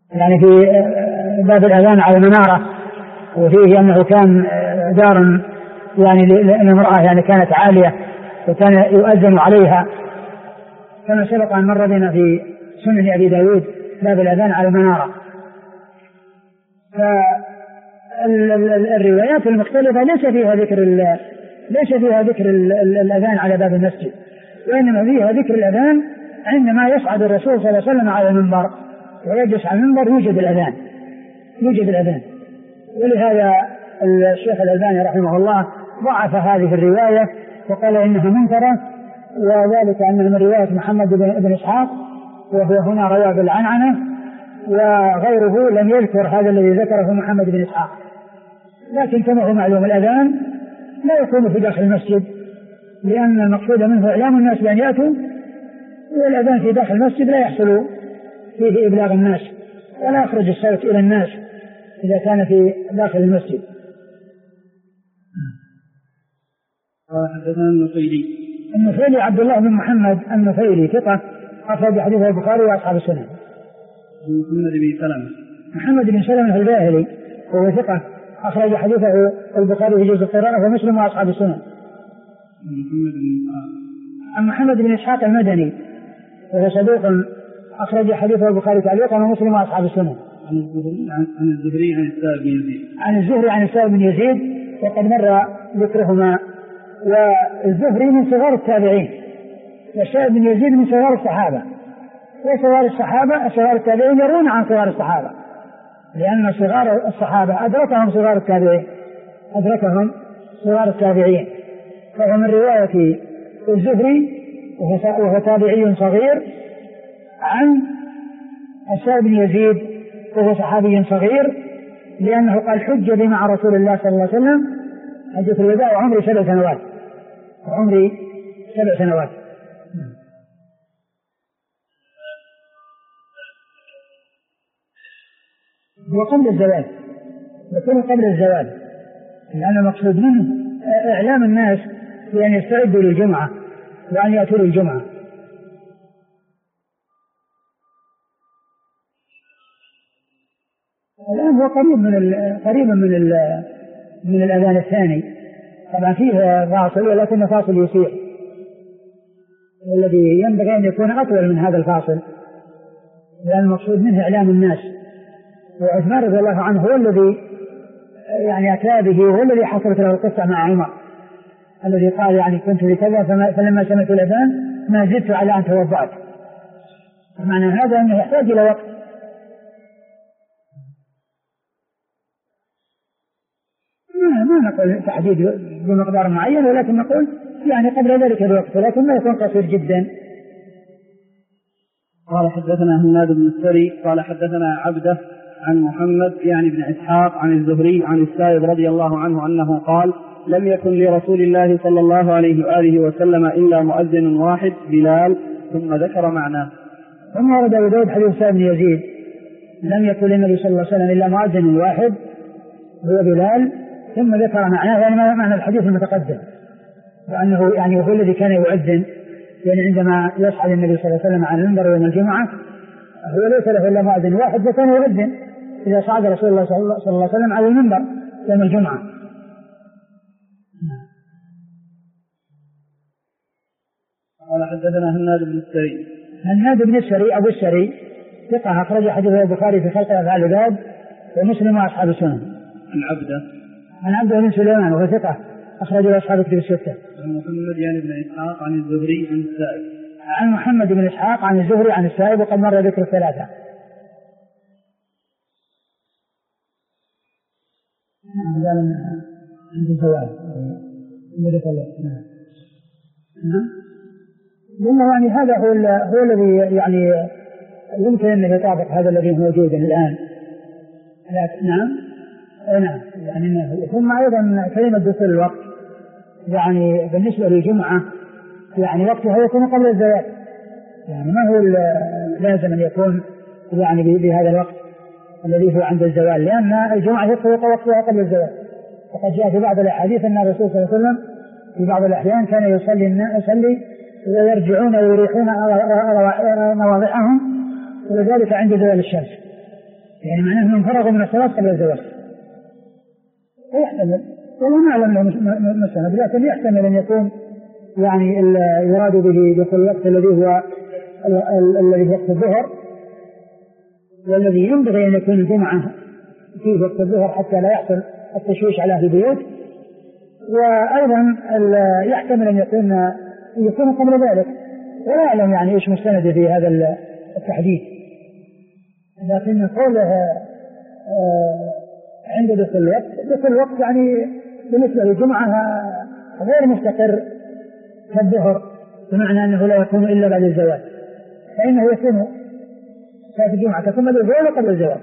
يعني في باب الأذان على المنارة، وفيه أنه كان دار يعني للامرأة يعني كانت عالية وكان يؤذن عليها، كما سبق أن مر بنا في سنن أبي داود باب الأذان على المنارة. فالروايات المختلفة ليس فيها ذكر الأذان على باب المسجد، وإنما فيها ذكر الأذان عندما يصعد الرسول صلى الله عليه وسلم على المنبر ويجلس على المنبر يوجد الأذان. ولهذا الشيخ الألباني رحمه الله ضعف هذه الرواية وقال إنها منكرة، وذلك أن من رواية محمد بن إسحاق وهو هنا روى بالعنعنة، وغيره لم يذكر هذا الذي ذكره محمد بن إسحاق. لكن كما هو معلوم الأذان لا يكون في داخل المسجد، لأن المقصود منه إعلام الناس بأن يأتوا، والأذان في داخل المسجد لا يحصل فيه إبلاغ الناس ولا يخرج الصوت إلى الناس إذا كان في داخل المسجد. حدثنا النفيلي عبد الله بن محمد النفيلي ثقة أخرج حديثه البخاري وأصحاب السنن. محمد بن سلمة الباهلي وهو ثقة أخرج حديثه البخاري في جزء القراءة ومسلم وأصحاب السنن. محمد بن إسحاق المدني وهو صدوق أخرج حديثه البخاري تعليقا ومسلم وأصحاب السنن. عن الزهري عن السائب بن يزيد وقد مر ذكرهما. والزهري من صغار التابعين، والسائب بن يزيد من صغار الصحابة، وصغار التابعين يرون عن صغار الصحابة، لأن صغار الصحابة أدركهم صغار التابعين. فهو من رواية الزهري وهو تابعي صغير عن السائب بن يزيد وهو صحابي صغير، لأنه قال حج بي مع رسول الله صلى الله عليه وسلم حجة الوداع وعمري 7 سنوات. وقبل الزواج، يكون قبل الزواج، لأن المقصود منه إعلام الناس بأن يستعدوا للجمعة وأن يأتوا للجمعة. الآن هو قريب من الأذان الثاني، طبعا فيه فاصل ولكن فاصل يسير، والذي ينبغي أن يكون أطول من هذا الفاصل، لأن المقصود منه إعلام الناس. وعثمان رضي الله عنه هو الذي يعني أتى به، وهو الذي حصلت له القصة مع عمر الذي قال يعني كنت بكذا فلما سمعت الأذان ما زدت على أن توضأت. معنى هذا أنه يحتاج إلى وقت. ما نقول تحديد بمقدار معين، ولكن نقول يعني قبل ذلك الوقت، ولكن ما يكون قصير جدا. قال حدثنا هناد بن السري قال حدثنا عبده عن محمد يعني بن إسحاق عن الزهري عن السائب رضي الله عنه أنه قال لم يكن لرسول الله صلى الله عليه وآله وسلم إلا مؤذن واحد بلال، ثم ذكر معناه. ثم ورد أبو داود حديث السائب بن يزيد لم يكن للنبي صلى الله عليه وسلم إلا مؤذن واحد هو بلال، ثم ذكر معناه، يعني معنى الحديث المتقدم، وأنه يعني هو الذي كان يؤذن، يعني عندما يصعد النبي صلى الله عليه وسلم على المنبر يوم الجمعة هو ليس له إلا مؤذن واحد، فكان يؤذن إذا صعد رسول الله صلى الله عليه وسلم على المنبر يوم الجمعة. قال حدثنا هناد بن السري أبو السري ثقة أخرج حديثه البخاري في خلق أفعال العباد ومسلم وأصحاب السنن. عن عبده بن سليمان وهو ثقة أخرج أصحاب الكتب الستة. عن محمد يعني بن إسحاق عن الزهري عن السائب. عن محمد بن إسحاق عن الزهري عن السائب، وقد مر ذكر الثلاثة. يعني هذا هو الذي يعني يمكن أن يطابق هذا الذي هو موجود الآن. نعم يعني ثم أيضا كلمة دخول الوقت يعني بالنسبة للجمعة يعني وقتها يكون قبل الزواج، يعني ما هو لازم أن يكون يعني بهذا الوقت الذي هو عند الزوال، لأن الجمعة يدخل وقتها قبل الزواج. وقد جاء في بعض الأحاديث أن الرسول صلى الله عليه وسلم في بعض الأحيان كان يصلي ويرجعون ويريحون مواضعهم، ولذلك عند زوال الشمس. يعني معناه أنهم فرغوا من الصلاة قبل الزواج. يحتمل، والله ما أعلم له مسند، لكن يحتمل أن يكون يعني يراد به دخول الوقت الذي هو الذي وقت الظهر، والذي ينبغي أن يكون الجمعة في وقت الظهر حتى لا يحصل التشويش على أهل البيوت. وأيضا يحتمل أن يكون قبل ذلك، ولا أعلم يعني إيش مستند في هذا التحديد، لكن قوله عند دخول الوقت يعني بالنسبة للجمعة غير مستقر كالظهر، بمعنى أنه لا يكون إلا بعد الزواج، فإنه يكون صلاة الجمعة تكون بعد الزواج وقبل الزواج.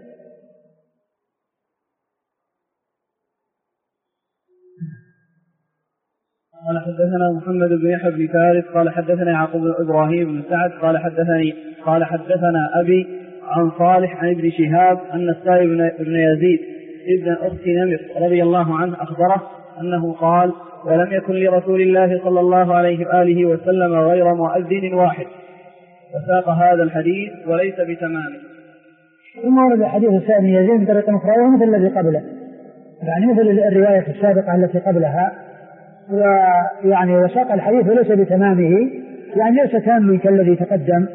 قال حدثنا محمد بن يحيى بن فارس قال حدثنا يعقوب بن إبراهيم بن سعد قال حدثنا أبي عن صالح عن ابن شهاب أن السائب بن يزيد ابن أخت نمر رضي الله عنه أخبره أنه قال: ولم يكن لرسول الله صلى الله عليه وآله وسلم غير مؤذن واحد. وساق هذا الحديث وليس بتمامه. ثم ورد حديث السائب بن يزيد بطريقة أخرى مثل الذي قبله، يعني مثل الرواية السابقة التي قبلها، ويعني وساق الحديث وليس بتمامه، يعني ليس تاما كالذي تقدم.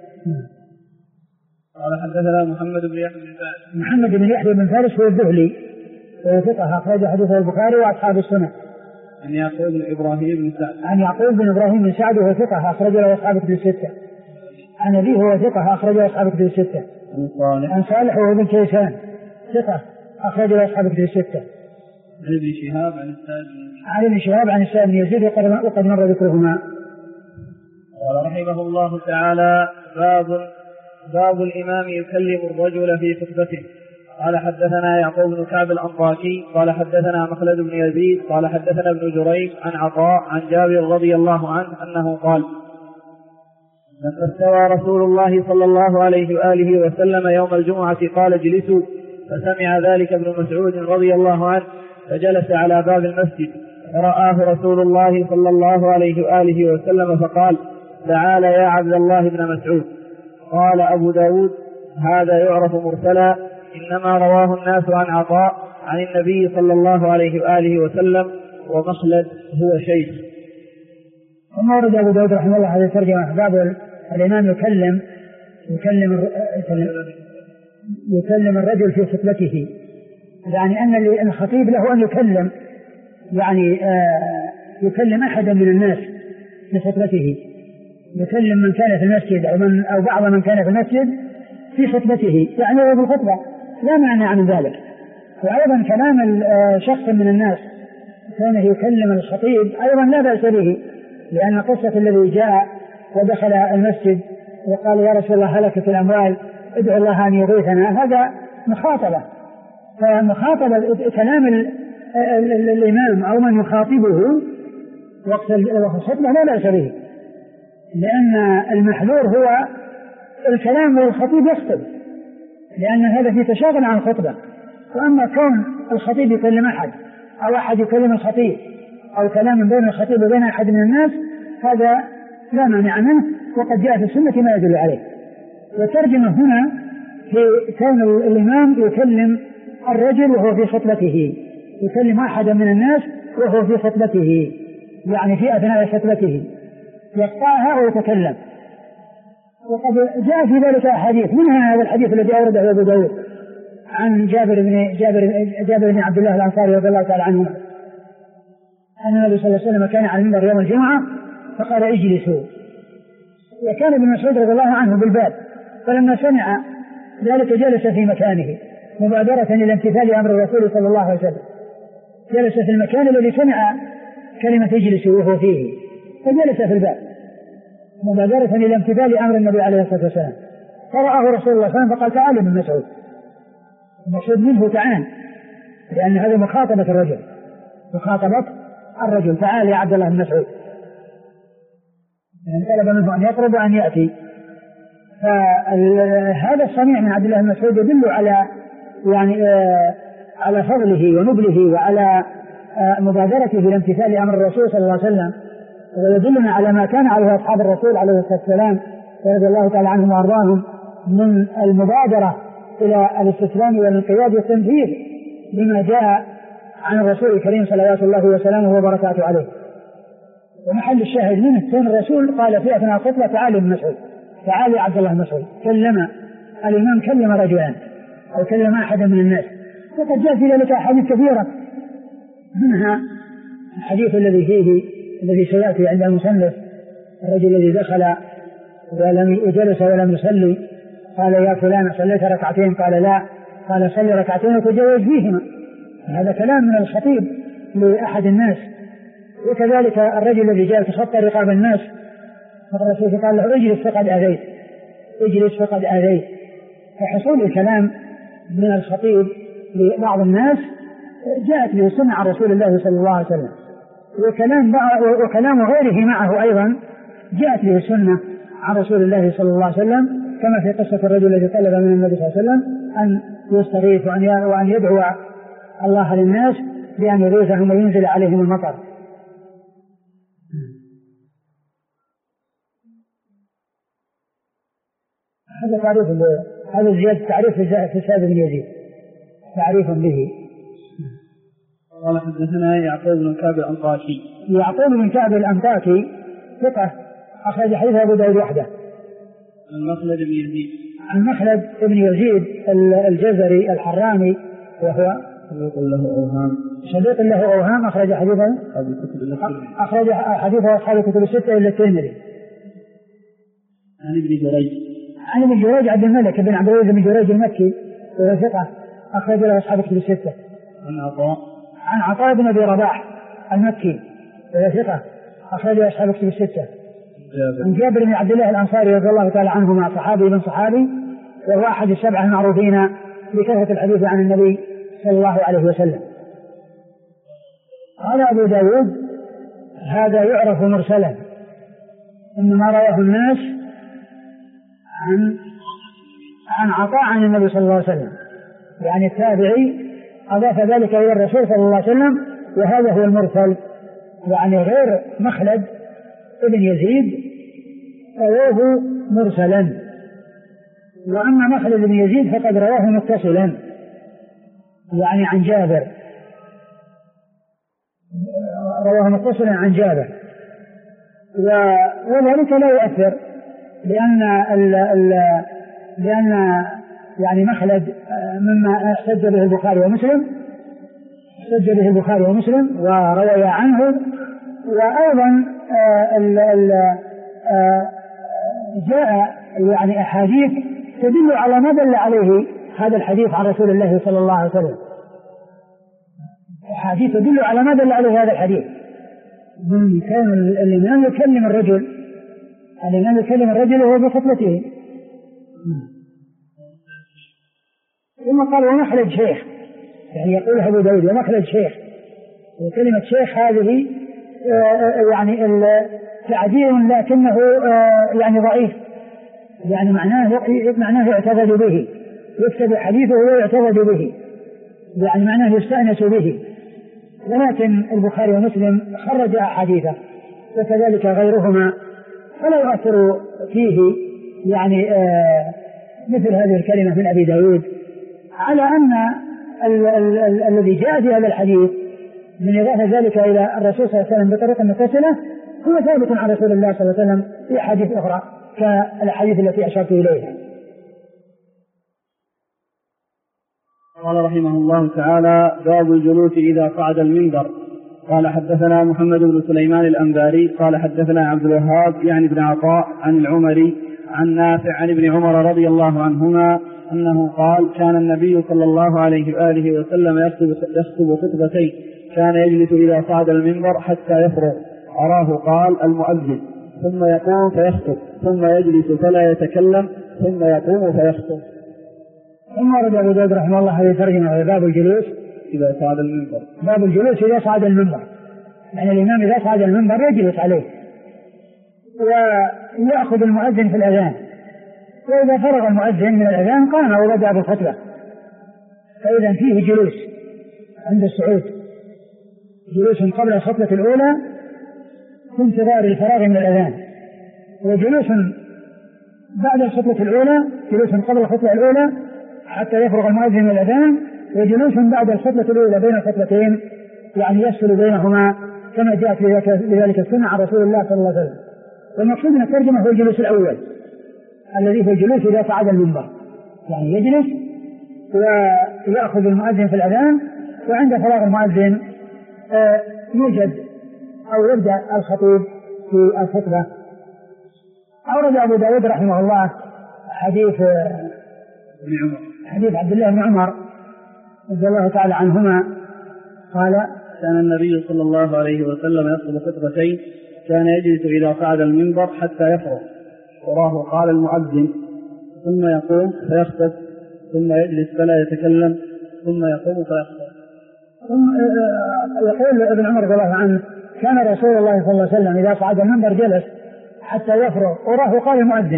قال حدثنا محمد بن يحيى بن فارس. محمد بن يحيى بن فارس هو الذهلي ثقة أخرج حديثه البخاري وأصحاب السنة. عن يعقوب بن إبراهيم بن سعد. عن يعقوب بن إبراهيم بن سعد وهو ثقة أخرج له أصحاب الكتب الستة. عن أبيه هو ثقة أخرج له أصحاب الكتب الستة. عن صالح وهو بن كيسان ثقة أخرج له أصحاب الكتب الستة. عن ابن شهاب عن السائب. عن ابن شهاب عن السائب بن يزيد وقد مر ذكرهما. قال رحمه الله تعالى: باب الإمام يكلم الرجل في خطبته. قال حدثنا يعقوب بن كعب الأنطاكي قال حدثنا مخلد بن يزيد قال حدثنا ابن جريج عن عطاء عن جابر رضي الله عنه أنه قال: لما استوى رسول الله صلى الله عليه وآله وسلم يوم الجمعة قال: اجلسوا. فسمع ذلك ابن مسعود رضي الله عنه فجلس على باب المسجد، فرآه رسول الله صلى الله عليه وآله وسلم فقال: تعال يا عبد الله بن مسعود. قال أبو داود: هذا يعرف مرسلا، إنما رواه الناس عن عطاء عن النبي صلى الله عليه وآله وسلم، ومخلد هو شيخ. ثم ورد أبو داود رحمه الله هذه الترجمة: باب الإمام يكلم الرجل في خطبته، يعني أن الخطيب له أن يكلم، يعني يكلم أحدا من الناس في خطبته، يكلم من كان في المسجد أو بعض من كان في المسجد في خطبته، يعني هو بالخطبة لا معنى من ذلك. وأيضا كلام شخص من الناس كان يكلم الخطيب أيضا لا بأس به، لأن قصة الذي جاء ودخل المسجد وقال: يا رسول الله هلكت الأموال ادعو الله أن يغيثنا، هذا مخاطبة. فمخاطبة كلام الإمام أو من يخاطبه وقت الخطبة لا بأس به، لأن المحذور هو الكلام والخطيب يخطب، لأن هذا في تشاغل عن الخطبة. وأما كون الخطيب يكلم أحد أو أحد يكلم الخطيب أو كلام بين الخطيب وبين أحد من الناس، هذا لا مانع منه، وقد جاء في السنة ما يدل عليه. والترجمة هنا في كون الإمام يكلم الرجل وهو في خطبته، يكلم أحدا من الناس وهو في خطبته، يعني في أثناء خطبته يقطعها ويتكلم. وقد جاء في ذلك أحاديث، منها هذا الحديث الذي أورده أبو داود عن جابر بن عبد الله الأنصاري رضي الله تعالى عنه أن النبي صلى الله عليه وسلم كان على المنبر يوم الجمعة فقال: اجلسوا. وكان ابن مسعود رضي الله عنه بالباب، فلما سمع ذلك جلس في مكانه مبادرة إلى امتثال أمر الرسول صلى الله عليه وسلم، جلس في المكان الذي سمع كلمة اجلسوا وهو فيه، فجلس في الباب مبادرة إلى امتثال أمر النبي عليه الصلاة والسلام. فرآه رسول الله صلى الله عليه وسلم فقال: تعال ابن مسعود. المقصود منه تعال، لأن هذا مخاطبة الرجل، تعال يا عبد الله بن مسعود، يعني طلب منه أن يقرب وأن يأتي. فهذا الصنيع من عبد الله بن مسعود يدل على فضله ونبله وعلى مبادرته بالامتثال أمر الرسول صلى الله عليه وسلم، ويدلنا على ما كان عليه أصحاب الرسول عليه الصلاة والسلام رضي الله تعالى عنهم وأرضاهم من المبادرة إلى الاستسلام والانقياد والتنفيذ بما جاء عن الرسول الكريم صلوات الله وسلامه وبركاته عليه. ومحل الشاهد منه كان الرسول قال في أثناء الخطبة تعالوا ابن مسعود، تعالوا عبد الله بن مسعود. كلم الإمام كلم رجلان أو كلم أحدا من الناس، وقد جاء في ذلك أحاديث كثيرة، منها الحديث الذي سيأتي عند المصنف، الرجل الذي دخل وجلس ولم يصلي، قال يا فلان صليت ركعتين؟ قال لا، قال صلي ركعتين وتجوز فيهما. هذا كلام من الخطيب لأحد الناس. وكذلك الرجل الذي جاء يتخطى رقاب الناس، الرسول قال له اجلس فقد آذيت، اجلس فقد آذيت. فحصول الكلام من الخطيب لبعض الناس جاءت به السنة عن رسول الله صلى الله عليه وسلم، وكلام غيره معه أيضا جاءت به السنة عن رسول الله صلى الله عليه وسلم، كما في قصة الرجل الذي طلب من النبي صلى الله عليه وسلم أن يستغيث وأن يدعو الله للناس بأن يغيثهم وينزل عليهم المطر. هذا تعريف، هذا زيادة تعريف في سعد بن يزيد، تعريف به. قال حدثنا يعقوب بن كعب الأنطاكي. يعقوب بن كعب الأنطاكي ثقة أخرج حديث أبو داود وحده. عن مخلد بن يزيد. عن مخلد بن يزيد الجزري الحراني، وهو صديق له أوهام أخرج حديثه أصحاب الكتب الستة إلا الترمذي. عن ابن جريج. عن ابن جريج عبد الملك بن عبد العزيز بن جريج المكي، وهو ثقة أخرج له أصحاب الكتب الستة. عن عطاء بن أبي رباح المكي، وهو ثقة أخرج له أصحاب الكتب الستة. عن جابر بن عبد الله الأنصاري رضي الله تعالى عنهما، صحابي بن صحابي، وهو أحد السبعة المعروفين بكثرة الحديث عن النبي صلى الله عليه وسلم. قال أبو داود هذا يعرف مرسلا، إنما رواه الناس عن عطاء عن النبي صلى الله عليه وسلم، يعني التابعي أضاف ذلك إلى الرسول صلى الله عليه وسلم، وهذا هو المرسل، يعني غير مخلد ابن يزيد رواه مرسلا، وأما مخلد بن يزيد فقد رواه متصلا، يعني عن جابر، رواه متصلا عن جابر، وذلك لا يؤثر، لأن يعني مخلد مما احتج به البخاري ومسلم وروي عنه. وأيضا جاء يعني أحاديث تدل على ما دل عليه هذا الحديث عن رسول الله صلى الله عليه وسلم، أحاديث تدل على ما دل عليه هذا الحديث، من كان الإمام يكلم الرجل وهو بخطبته. ثم قال ومخلد شيخ، يعني يقول أبو داود ومخلد شيخ، وكلمة شيخ هذه يعني تعديل لكنه يعني ضعيف، يعني معناه يعتقد به، يكتب حديثه ويعتقد به، يعني معناه يستأنس به. ولكن البخاري ومسلم خرج أحاديثه وكذلك غيرهما، فلا يؤثر فيه يعني مثل هذه الكلمة من أبي داود، على أن الذي جاء في هذا الحديث من إضافة ذلك إلى الرسول صلى الله عليه وسلم بطريقة متصلة هو ثابت عن رسول الله صلى الله عليه وسلم في أحاديث أخرى كالأحاديث التي أشرت إليها. قال رحمه الله تعالى باب الجلوس إذا صعد المنبر. قال حدثنا محمد بن سليمان الأنباري قال حدثنا عبد الوهاب يعني بن عطاء عن العمري عن نافع عن ابن عمر رضي الله عنهما أنه قال كان النبي صلى الله عليه وآله وسلم يخطب خطبتين، كان يجلس إذا صعد المنبر حتى يفرغ، أراه قال المؤذن، ثم يقوم فيخطب، ثم يجلس فلا يتكلم، ثم يقوم فيخطب. ثم ورد أبو داود رحمه الله هذه الترجمة باب الجلوس إذا صعد المنبر. باب الجلوس إذا صعد المنبر، يعني الإمام إذا صعد المنبر يجلس عليه ويأخذ المؤذن في الأذان، وإذا فرغ المؤذن من الأذان قام وبدأ بالخطبة، فإذا فيه جلوس عند الصعود، جلوس قبل الخطبة الأولى في انتظار الفراغ من الأذان، وجلوس بعد الخطبة الأولى، جلوس قبل الخطبة الأولى حتى يفرغ المؤذن من الأذان، وجلوس بعد الخطبة الأولى بين الخطبتين يعني يفصل بينهما كما جاءت بذلك السنة عن رسول الله صلى الله عليه وسلم. والمقصود من الترجمة هو الجلوس الأول الذي هو الجلوس إذا صعد المنبر، يعني يجلس ويأخذ المؤذن في الأذان، وعند فراغ المؤذن يوجد أو يبدأ الخطيب في الخطبة. أورد أبو داود رحمه الله حديث عبد الله بن عمر رضي الله تعالى عنهما قال: كان النبي صلى الله عليه وسلم يخطب خطبتين، كان يجلس إذا صعد المنبر حتى يفرغ، وراه قال المؤذن، ثم يقوم فيخطب، ثم يجلس فلا يتكلم، ثم يقوم فيخطب. يقول ابن عمر رضي الله عنه: كان رسول الله صلى الله عليه وسلم إذا صعد المنبر جلس حتى يفرغ، وراه قال المؤذن،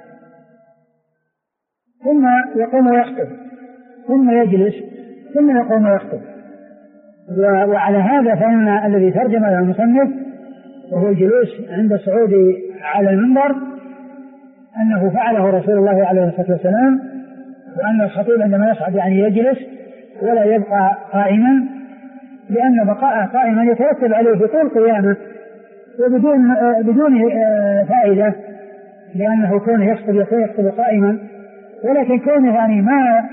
ثم يقوم ويخطب، ثم يجلس، ثم يقوم ويخطب. وعلى هذا فإن الذي ترجم له المصنف وهو الجلوس عند الصعود على المنبر أنه فعله رسول الله عليه الصلاة والسلام، وأن الخطيب عندما يصعد يعني يجلس ولا يبقى قائما، لأن بقاءه قائما يترتب عليه بطول قيامه بدون فائدة، لأنه كونه يخطب قائما، ولكن كونه يعني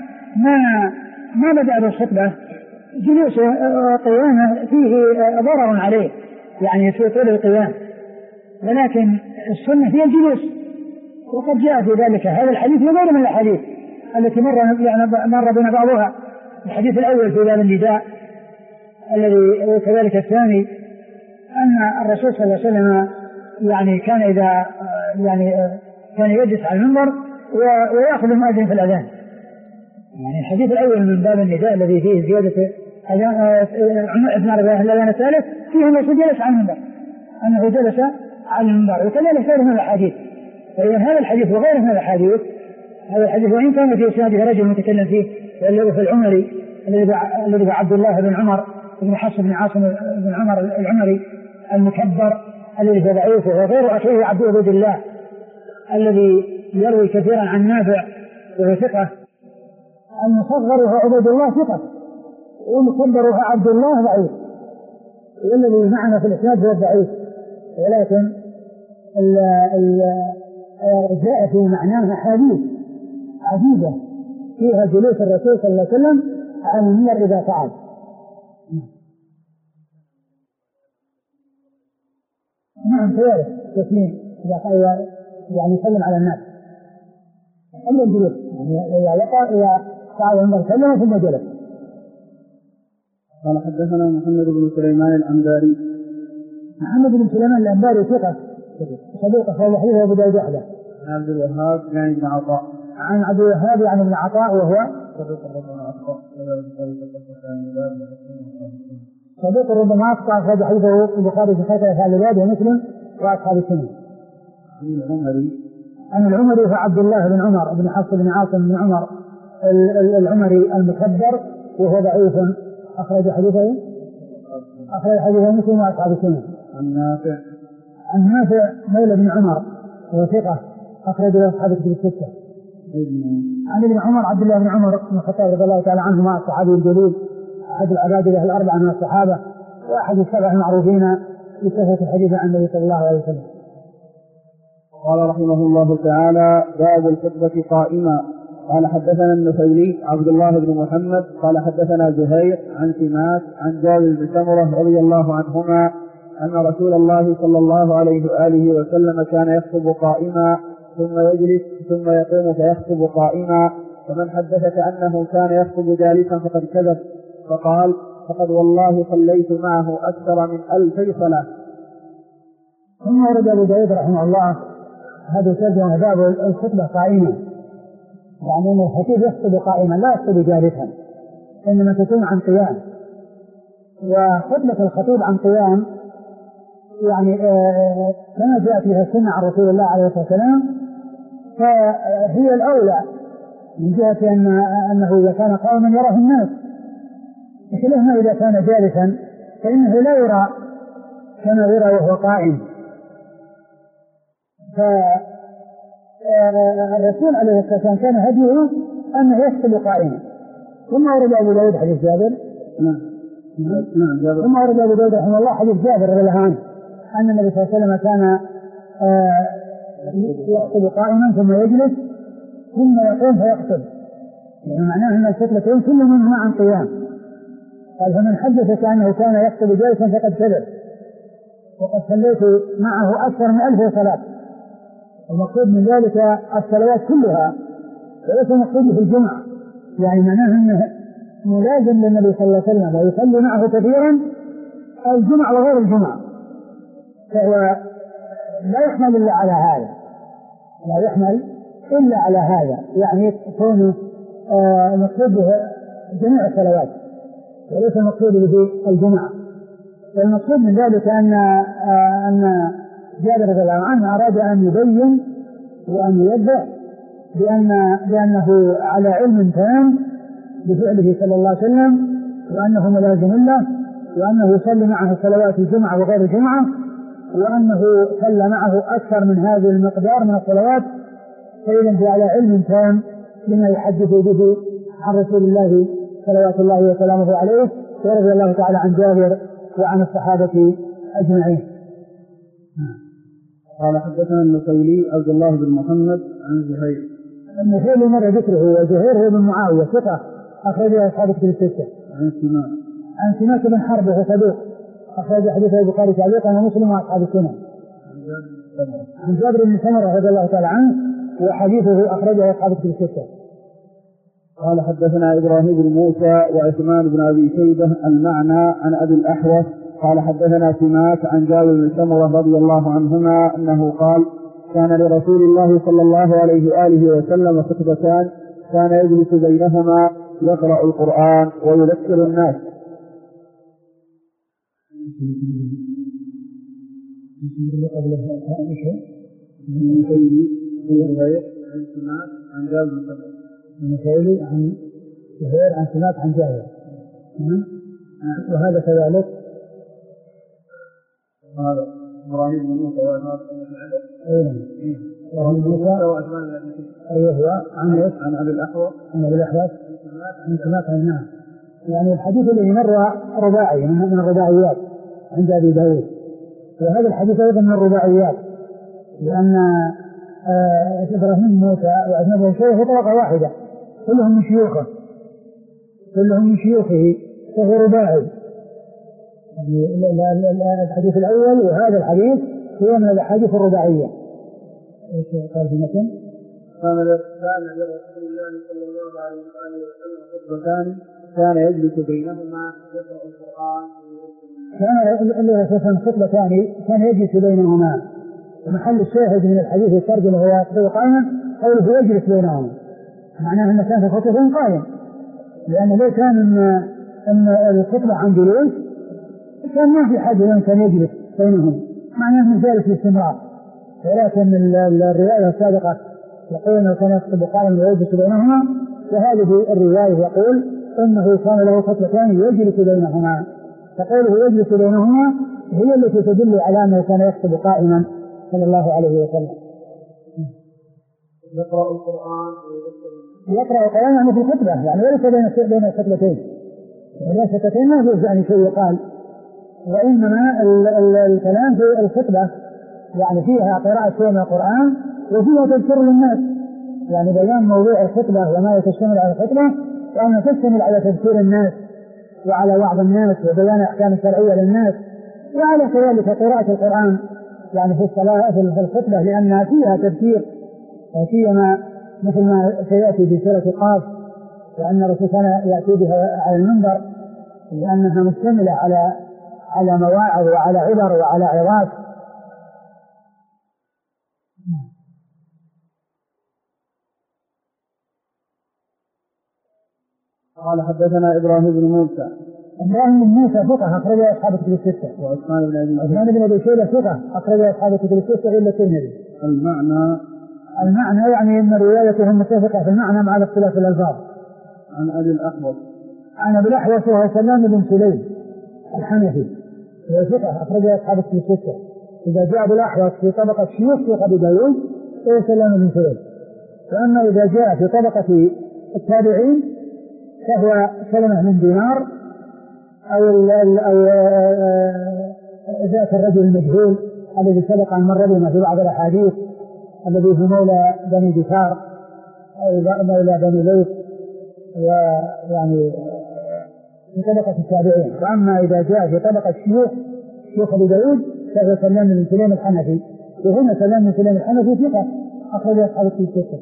ما بدأ بالخطبة جلوس قيامه فيه ضرر عليه يعني في طول القيام، ولكن السنة هي الجلوس. وقد جاء في ذلك هذا الحديث وغيره من الحديث التي مر بنا بعضها. الحديث الأول في باب النداء الذي وكذلك الثاني أن الرسول صلى الله عليه وسلم يعني كان إذا يعني كان يجلس على المنبر ويأخذ المؤذن في الأذان. يعني الحديث الأول من باب النداء الذي فيه زيادة الأذان الثالث فيه أنه جلس على المنبر، أنه جلس على المنبر، وكذلك غيره من الأحاديث. فإذا هذا الحديث وغيره من الأحاديث، هذا الحديث وإن كان في إسناده رجل متكلم فيه الذي في العمري الذي هو عبد الله بن عمر بن حفص بن عاصم بن عمر العمري المكبر الذي هو ضعيف، وغير أخيه عبد الله الذي يروي كثيرا عن نافع وهو ثقة. المصغر هو عبد الله ثقة، والمكبر هو عبد الله ضعيف، والذي معنا في الإسناد هو ضعيف، ولكن جاء في معناه حديث عجيبة فيها جلوس الرسول صلى الله عليه وسلم على المنبر إذا صعد. نعم خياره تسليم إذا يعني يسلم على الناس قبل الجلوس، يعني إذا صعد المنبر سلم ثم جلس. قال حدثنا محمد بن سليمان الأنباري. محمد بن سليمان الأنباري ثقة صدوق أخرج حديثه أبو داود وحده. عن عبد الوهاب يعني ابن عطاء. عن عبد الوهاب عن ابن عطاء وهو صدوق ربما أخطأ، أخرج حديثه البخاري في خير أفعال العباد ومسلم وأصحاب السنن. عن العمري هو عبد الله بن عمر بن حفص بن عاصم بن عمر العمري المكبر وهو ضعيف، أخرج حديثه مسلم وأصحاب السنن. عن نافع مولى بن عمر وهو ثقة، أخرج له أصحاب الكتب الستة. عن ابن عمر عبد الله بن عمر بن الخطاب رضي الله تعالى عنهما الصحابي الجليل أحد العبادلة الأربعة من الصحابة وأحد السبع المعروفين بكثرة الحديث عن النبي صلى الله عليه وسلم. قال رحمه الله تعالى: باب الخطبة قائما. قال حدثنا النفيلي عبد الله بن محمد قال حدثنا زهير عن سماك عن جابر بن سمرة رضي الله عنهما أن رسول الله صلى الله عليه وآله وسلم كان يخطب قائما ثم يجلس ثم يقوم فيخطب قائما، فمن حدثك أنه كان يخطب جالسا فقد كذب. فقال: فقد والله صليت معه أكثر من 1000 صلاة. ثم ورد أبو داود رحمه الله هذا ترجمة باب الخطبة قائما، يعني أن الخطيب يخطب قائما لا يخطب جالسا، إنما تكون عن قيام. وخطبة الخطيب عن قيام يعني كما جاءت فيها السنة عن رسول الله عليه الصلاة والسلام، فهي الأولى من جهة أنه إذا كان قائما يراه الناس، مثلما إذا كان جالسا فإنه لا يرى كما يرى وهو قائم. فالرسول عليه الصلاة والسلام كان هديه أنه يخطب قائما. ثم ورد أبو داود حديث جابر. ثم ورد أبو داود رحمه الله حديث جابر رضي الله عنه أن النبي صلى الله عليه وسلم كان يخطب قائما ثم يجلس ثم يقوم فيخطب، يعني معناه أن الخطبتين كل منهما عن قيام. قال فمن حدثك أنه كان يخطب جالسا فقد كذب، وقد صليت معه أكثر من 1000 صلاة. المقصود من ذلك الصلوات كلها، وليس المقصود في الجمعة، يعني معناه أنه ملازم للنبي صلى الله عليه وسلم ويصلي معه كثيرا الجمعة وغير الجمعة، فهو لا يحمل إلا على هذا، لا يحمل إلا على هذا، يعني يكون المقصود به جميع الصلوات وليس المقصود به الجمعة. والمقصود من ذلك أن جابر رضي الله عنه أراد أن يبين وأن يوضح بأنه على علم تام بفعله صلى الله عليه وسلم، وأنه ملازم له، وأنه يصلي معه صلوات الجمعة وغير الجمعة، وأنه صلى معه أكثر من هذا المقدار من الصلوات، فإذا هو على علم تام لما يحدث به عن رسول الله صلوات الله وسلامه عليه، ورضي الله تعالى عن جابر وعن الصحابة أجمعين. قال حدثنا النصيري عبد الله بن محمد عن زهير. النصيري مر ذكره، وزهير هو بن معاوية ثقة أخرجه أصحاب الكتب الستة. عن سماك بن حرب وهو صدوق أخرج حديثه البخاري تعليقا ومسلم وأصحاب السنن. عن جابر بن سمرة رضي الله تعالى عنه وحديثه أخرجه أصحاب الكتب الستة. قال حدثنا إبراهيم بن موسى وعثمان بن أبي شيبة المعنى عن أبي الأحوص قال حدثنا سماك عن جابر بن سمرة رضي الله عنهما أنه قال كان لرسول الله صلى الله عليه وآله وسلم خطبتان كان يجلس بينهما يقرأ القرآن ويذكر الناس. عن سماك عن جابر بن سمرة المسائلي عن زهير عن سماك عن جابر، وهذا كذلك. هذا إبراهيم بن موسى وعثمان عن أبي الأحوص عن سماك عن نعم. يعني الحديث الذي مر رباعي من الرباعيات عند أبي داود، وهذا الحديث أيضا من الرباعيات، لأن إبراهيم موسى وعثمان بن شيخ طبقة واحدة كلهم من شيوخه فهو رباعي. يعني الحديث الأول وهذا الحديث هو من الأحاديث الرباعية. ايش قال في متن؟ كان لرسول الله صلى الله عليه وسلم خطبتان كان يجلس بينهما يقرأ القرآن. كان لرسول خطبتان كان يجلس بينهما، ومحل الشاهد من الحديث الترجمة هو يقرأ قائما، قوله يجلس بينهما معناه أنه كان في خطبة قائم، لأنه لو كان أن الخطبة عن جلوس كان ما في حد كان يجلس بينهم، معناه من ذلك الاستمرار. ولكن الرواية السابقة يقول أنه كان يخطب قائما ويجلس بينهما، وهذه الرواية يقول أنه كان له خطبتان يجلس بينهما، فقوله يجلس بينهما هي التي تدل على أنه كان يخطب قائما صلى الله عليه وسلم. يقرأ القرآن يعني في الخطبة، يعني وليس بين الخطبتين، الخطبتين ما يجوز يعني شيء يقال، وإنما الكلام في الخطبة يعني فيها قراءة شيء من القرآن وفيها تذكير للناس، يعني بيان موضوع الخطبة وما يتشمل على الخطبة، وأن تشتمل على تذكير الناس وعلى وعظ الناس وبيان أحكام الشرعية للناس، وعلى كذلك قراءة القرآن يعني في الصلاة في الخطبة، لأنها فيها تذكير، وفيما مثل ما سيأتي في سورة قاف، وأن الرسول كان يأتي بها على المنبر لأنها مشتملة على مواعظ وعلى عبر وعلى عظات. قال حدثنا إبراهيم بن موسى. إبراهيم بن موسى ثقة أخرجه أصحاب الكتب الستة. وعثمان بن أبي شيبة ثقة أخرجه أصحاب الكتب الستة إلا الترمذي. المعنى يعني أن روايتهم متفقة في المعنى مع اختلاف الألفاظ. عن أبي الأحوص. عن أبي الأحوص وهو سلام بن سليم الحنفي، وهو ثقة أخرجه أصحاب الكتب الستة. إذا جاء أبو الأحوص في طبقة شيوخ أبي داود فهو سلام بن سليم، وأما إذا جاء في طبقة التابعين فهو سلمة من دينار أو ذات الرجل المجهول الذي سبق أن مر بنا في بعض الأحاديث الذي هو مولى بني دثار أو مولى بني ليث ويعني في طبقة التابعين. وأما إذا جاء في طبقة شيوخ أبي داود فهو سلام بن سليم الحنفي، وهنا سلام بن سليم الحنفي ثقة أخرج أصحاب الستة.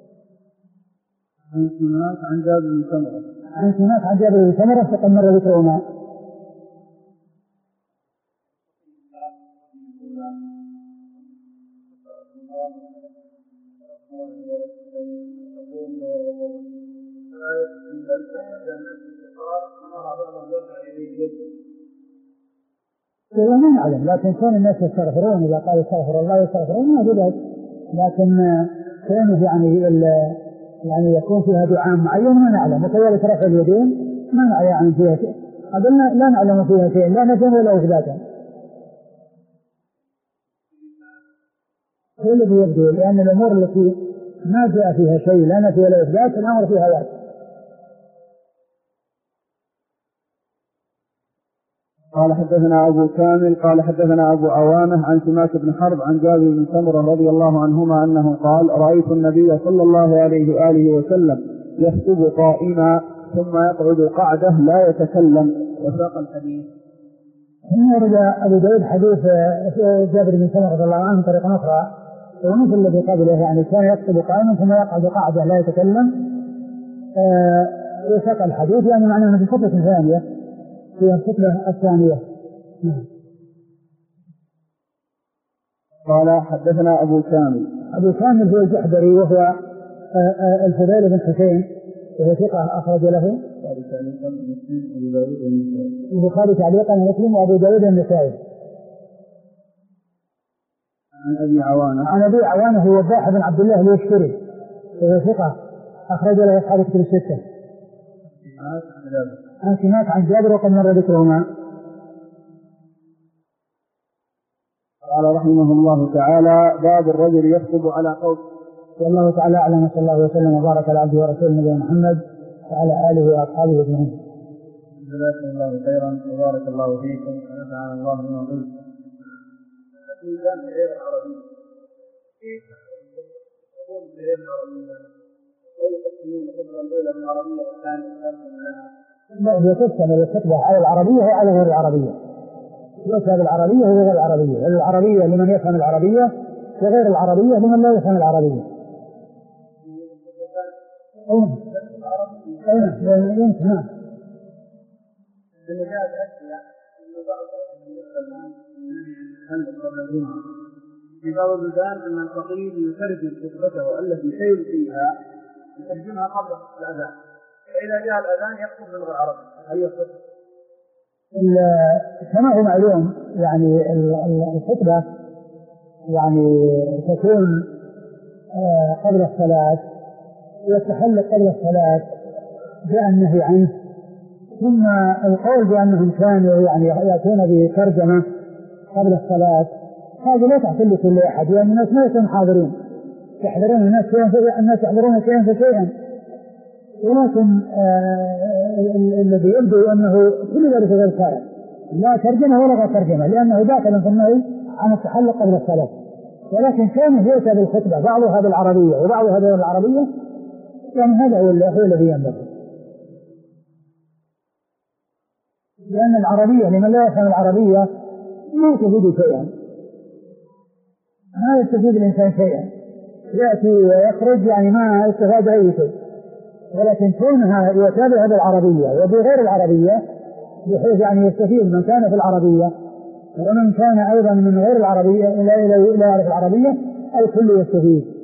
عن سماك عن جابر بن سمرة عن جابر بن سمرة فقد مر ذكرهما. ما نعلم، لكن كون الناس يستغفرون إذا قال استغفر الله يستغفرون ما بد، لكن كونه يعني يكون فيها دعاء معين ما نعلم. وكذلك رفع اليدين ما نعلم فيها شيء، قلنا لا نعلم فيها شيء لا نفيا ولا إثباتا. هو الذي يبدو، لأن الأمور التي ما جاء فيها شيء لا نفي ولا إثبات الأمر فيها واحد. قال حدثنا أبو كامل قال حدثنا أبو عوانة عن سماك بن حرب عن جابر بن سمرة رضي الله عنهما أنه قال رأيت النبي صلى الله عليه وآله وسلم يخطب قائما ثم يقعد قعدة لا يتكلم. وساق الحديث. هنا ورد أبو داود حديث جابر بن سمرة رضي الله عنه طريقة أخرى ومثل الذي قبله، يعني كان يخطب قائما ثم يقعد قعدة لا يتكلم. وساق الحديث يعني معناه في الخطبة الثانية في الخطبة الثانية. قال حدثنا أبو كامل هو الجحدري وهو الفضيل بن حسين وهو ثقة أخرج له البخاري تعليقا ومسلم وأبو داود النسائي. عن أبي عوانة هو وضاح بن عبد الله اليشكري وهو ثقة أخرج له أصحاب الكتب الستة. عن سماك عن جابر وقد مر ذكرهما. قال رحمه الله تعالى باب الرجل يخطب على قوم. والله تعالى أعلم، صلى الله وسلم وبارك على عبده ورسوله نبينا محمد وعلى آله وأصحابه أجمعين. جزاكم الله خيرا وبارك الله فيكم ونفعنا الله بما قلت. الإنسان غير العربي كيف يقول غير العربي ويقسمون الخطبة الأولى بالعربية والثانية لا، هي تقسم الخطبة على العربية وعلى غير العربية. ليس بالعربية وغير العربية، العربية لمن يفهم العربية وغير العربية لمن لا يفهم العربية. نعم. في بعض البلدان أن الفقير يترجم خطبته التي سيلقيها يترجمها قبل الأذان، فإذا جاء الأذان يخطب باللغة العربية. هي كما هو معلوم يعني الخطبة يعني تكون قبل الصلاة وتحلق قبل الصلاة جاء النهي عنه، ثم القول بأنهم كانوا يعني يأتون بترجمة قبل الصلاة هذا لا تحصل لكل أحد، لأن الناس ما يكونوا حاضرين، يحضرون الناس يحضرون شيئا فشيئا، ولكن الذي يبدو أنه كل ذلك غير صالح، لا ترجمة ولا غير ترجمة، لأنه داخل في النهي عن التحلق قبل الصلاة. ولكن كان يؤتى بالخطبة بعضها بالعربية وبعضها غير العربية، يعني هذا هو الذي ينبغي، لأن العربية لمن لا يفهم العربية ما تفيد شيئا، ما يستفيد الإنسان شيئا، يأتي ويخرج يعني ما استفاد أي شيء. ولكن كونها يتابع بالعربية وبغير العربية بحيث يعني يستفيد من كان في العربية ومن كان أيضا من غير العربية إلى يعرف العربية الكل يستفيد.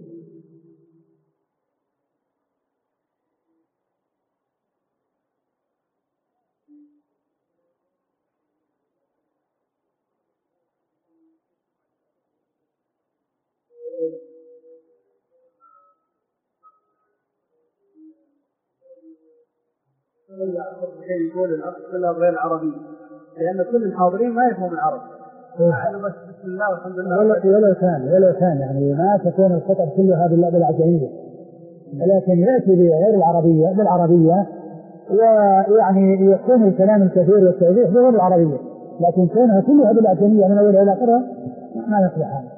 يقول الأصل كلها غير العربية، لأن كل الحاضرين ما يفهم العرب. بس بسم الله والحمد لله. ولو كان يعني ما تكون الخطب كلها بالعجمية، ولكن يأتي بغير العربية بالعربية، ويعني يكون الكلام الكثير والتوضيح بغير العربية، لكن كونها كلها بالأعجمية من أولها إلى آخرها ما يصلح هذا.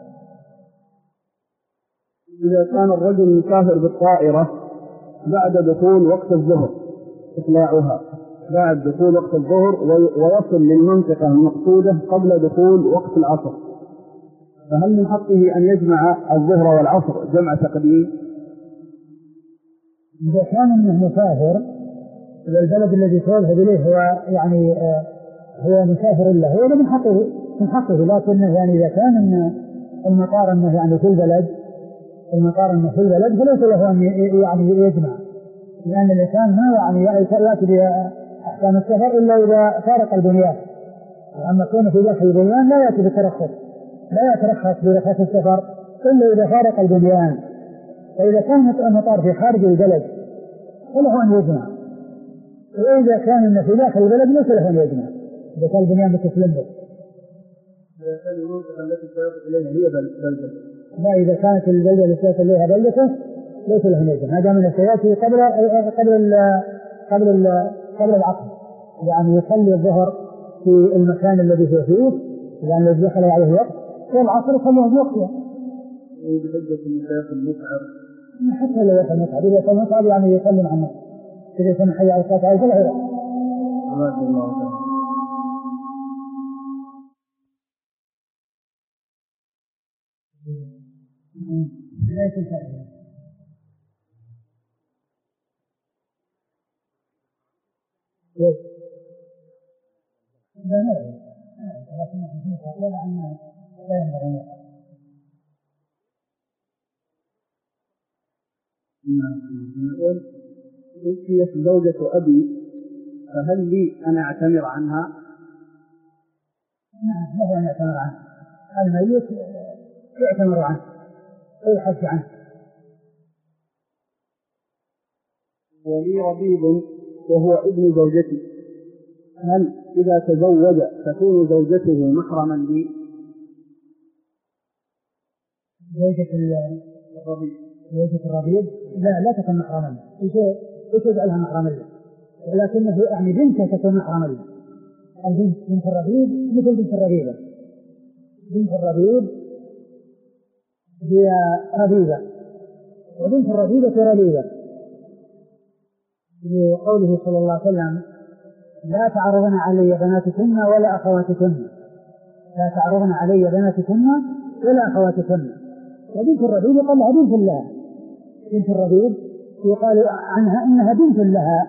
إذا كان الرجل مسافر بالطائرة بعد دخول وقت الظهر، إطلاعها بعد دخول وقت الظهر ويصل للمنطقة المقصودة قبل دخول وقت العصر، فهل من حقه أن يجمع الظهر والعصر جمع تقديم؟ إذا كان منه مسافر والبلد الذي سيذهب إليه هو يعني هو مسافر له، هو من حقه، لكنه يعني إذا كان المطار أنه يعني في البلد، فليس له أن يعني يجمع، لأن الإنسان ما يعني يأتي بأحكام السفر إلا إذا فارق البنيان. أما كونه في داخل البنيان لا يأتي بالترخص، لا يترخص برخص السفر إلا إذا فارق البنيان. فإذا كان المطار في خارج البلد فله أن يجمع، وإذا كان في داخل البلد ليس له أن يجمع إذا كان البنيان متسلم به. إذا كان المنطقة التي سيصل إليها هي بلدته، لا، إذا كانت البلدة التي سيصل إليها بلدته ليس له أن يجمع، هذا من سيأتي قبل العصر، يعني يصلي الظهر في المكان الذي هو فيه لأن الذي دخل عليه الوقت، والعصر يصليه بوقتها. بحجة المسافر المتعب، حتى لو يكون متعب، إذا كان متعب يعني يسلم عنه، إذا كان حي على الصلاة عايز لا يروح. توفيت زوجة أبي فهل لي أن أعتمر عنها؟ نعم، له أن يعتمر عنه، الميت يعتمر عنه ويحج عنه. ولي ربيب وهو ابن زوجتي، هل إذا تزوج تكون زوجته محرما لي؟ زوجة الربيب لا تكون محرما، ايش يجعلها محرما له؟ ولكنه يعني بنته تكون محرما له. البنت بنت الربيب مثل بنت الربيبة، بنت الربيب هي ربيبة وبنت الربيبة ربيبة، لقوله صلى الله عليه وسلم: لا تعرضن علي بناتكن ولا أخواتكن، لا تعرضن علي بناتكن ولا أخواتكن. وبنت الربيب قال لها بنت لها، بنت الربيب يقال عنها إنها بنت لها،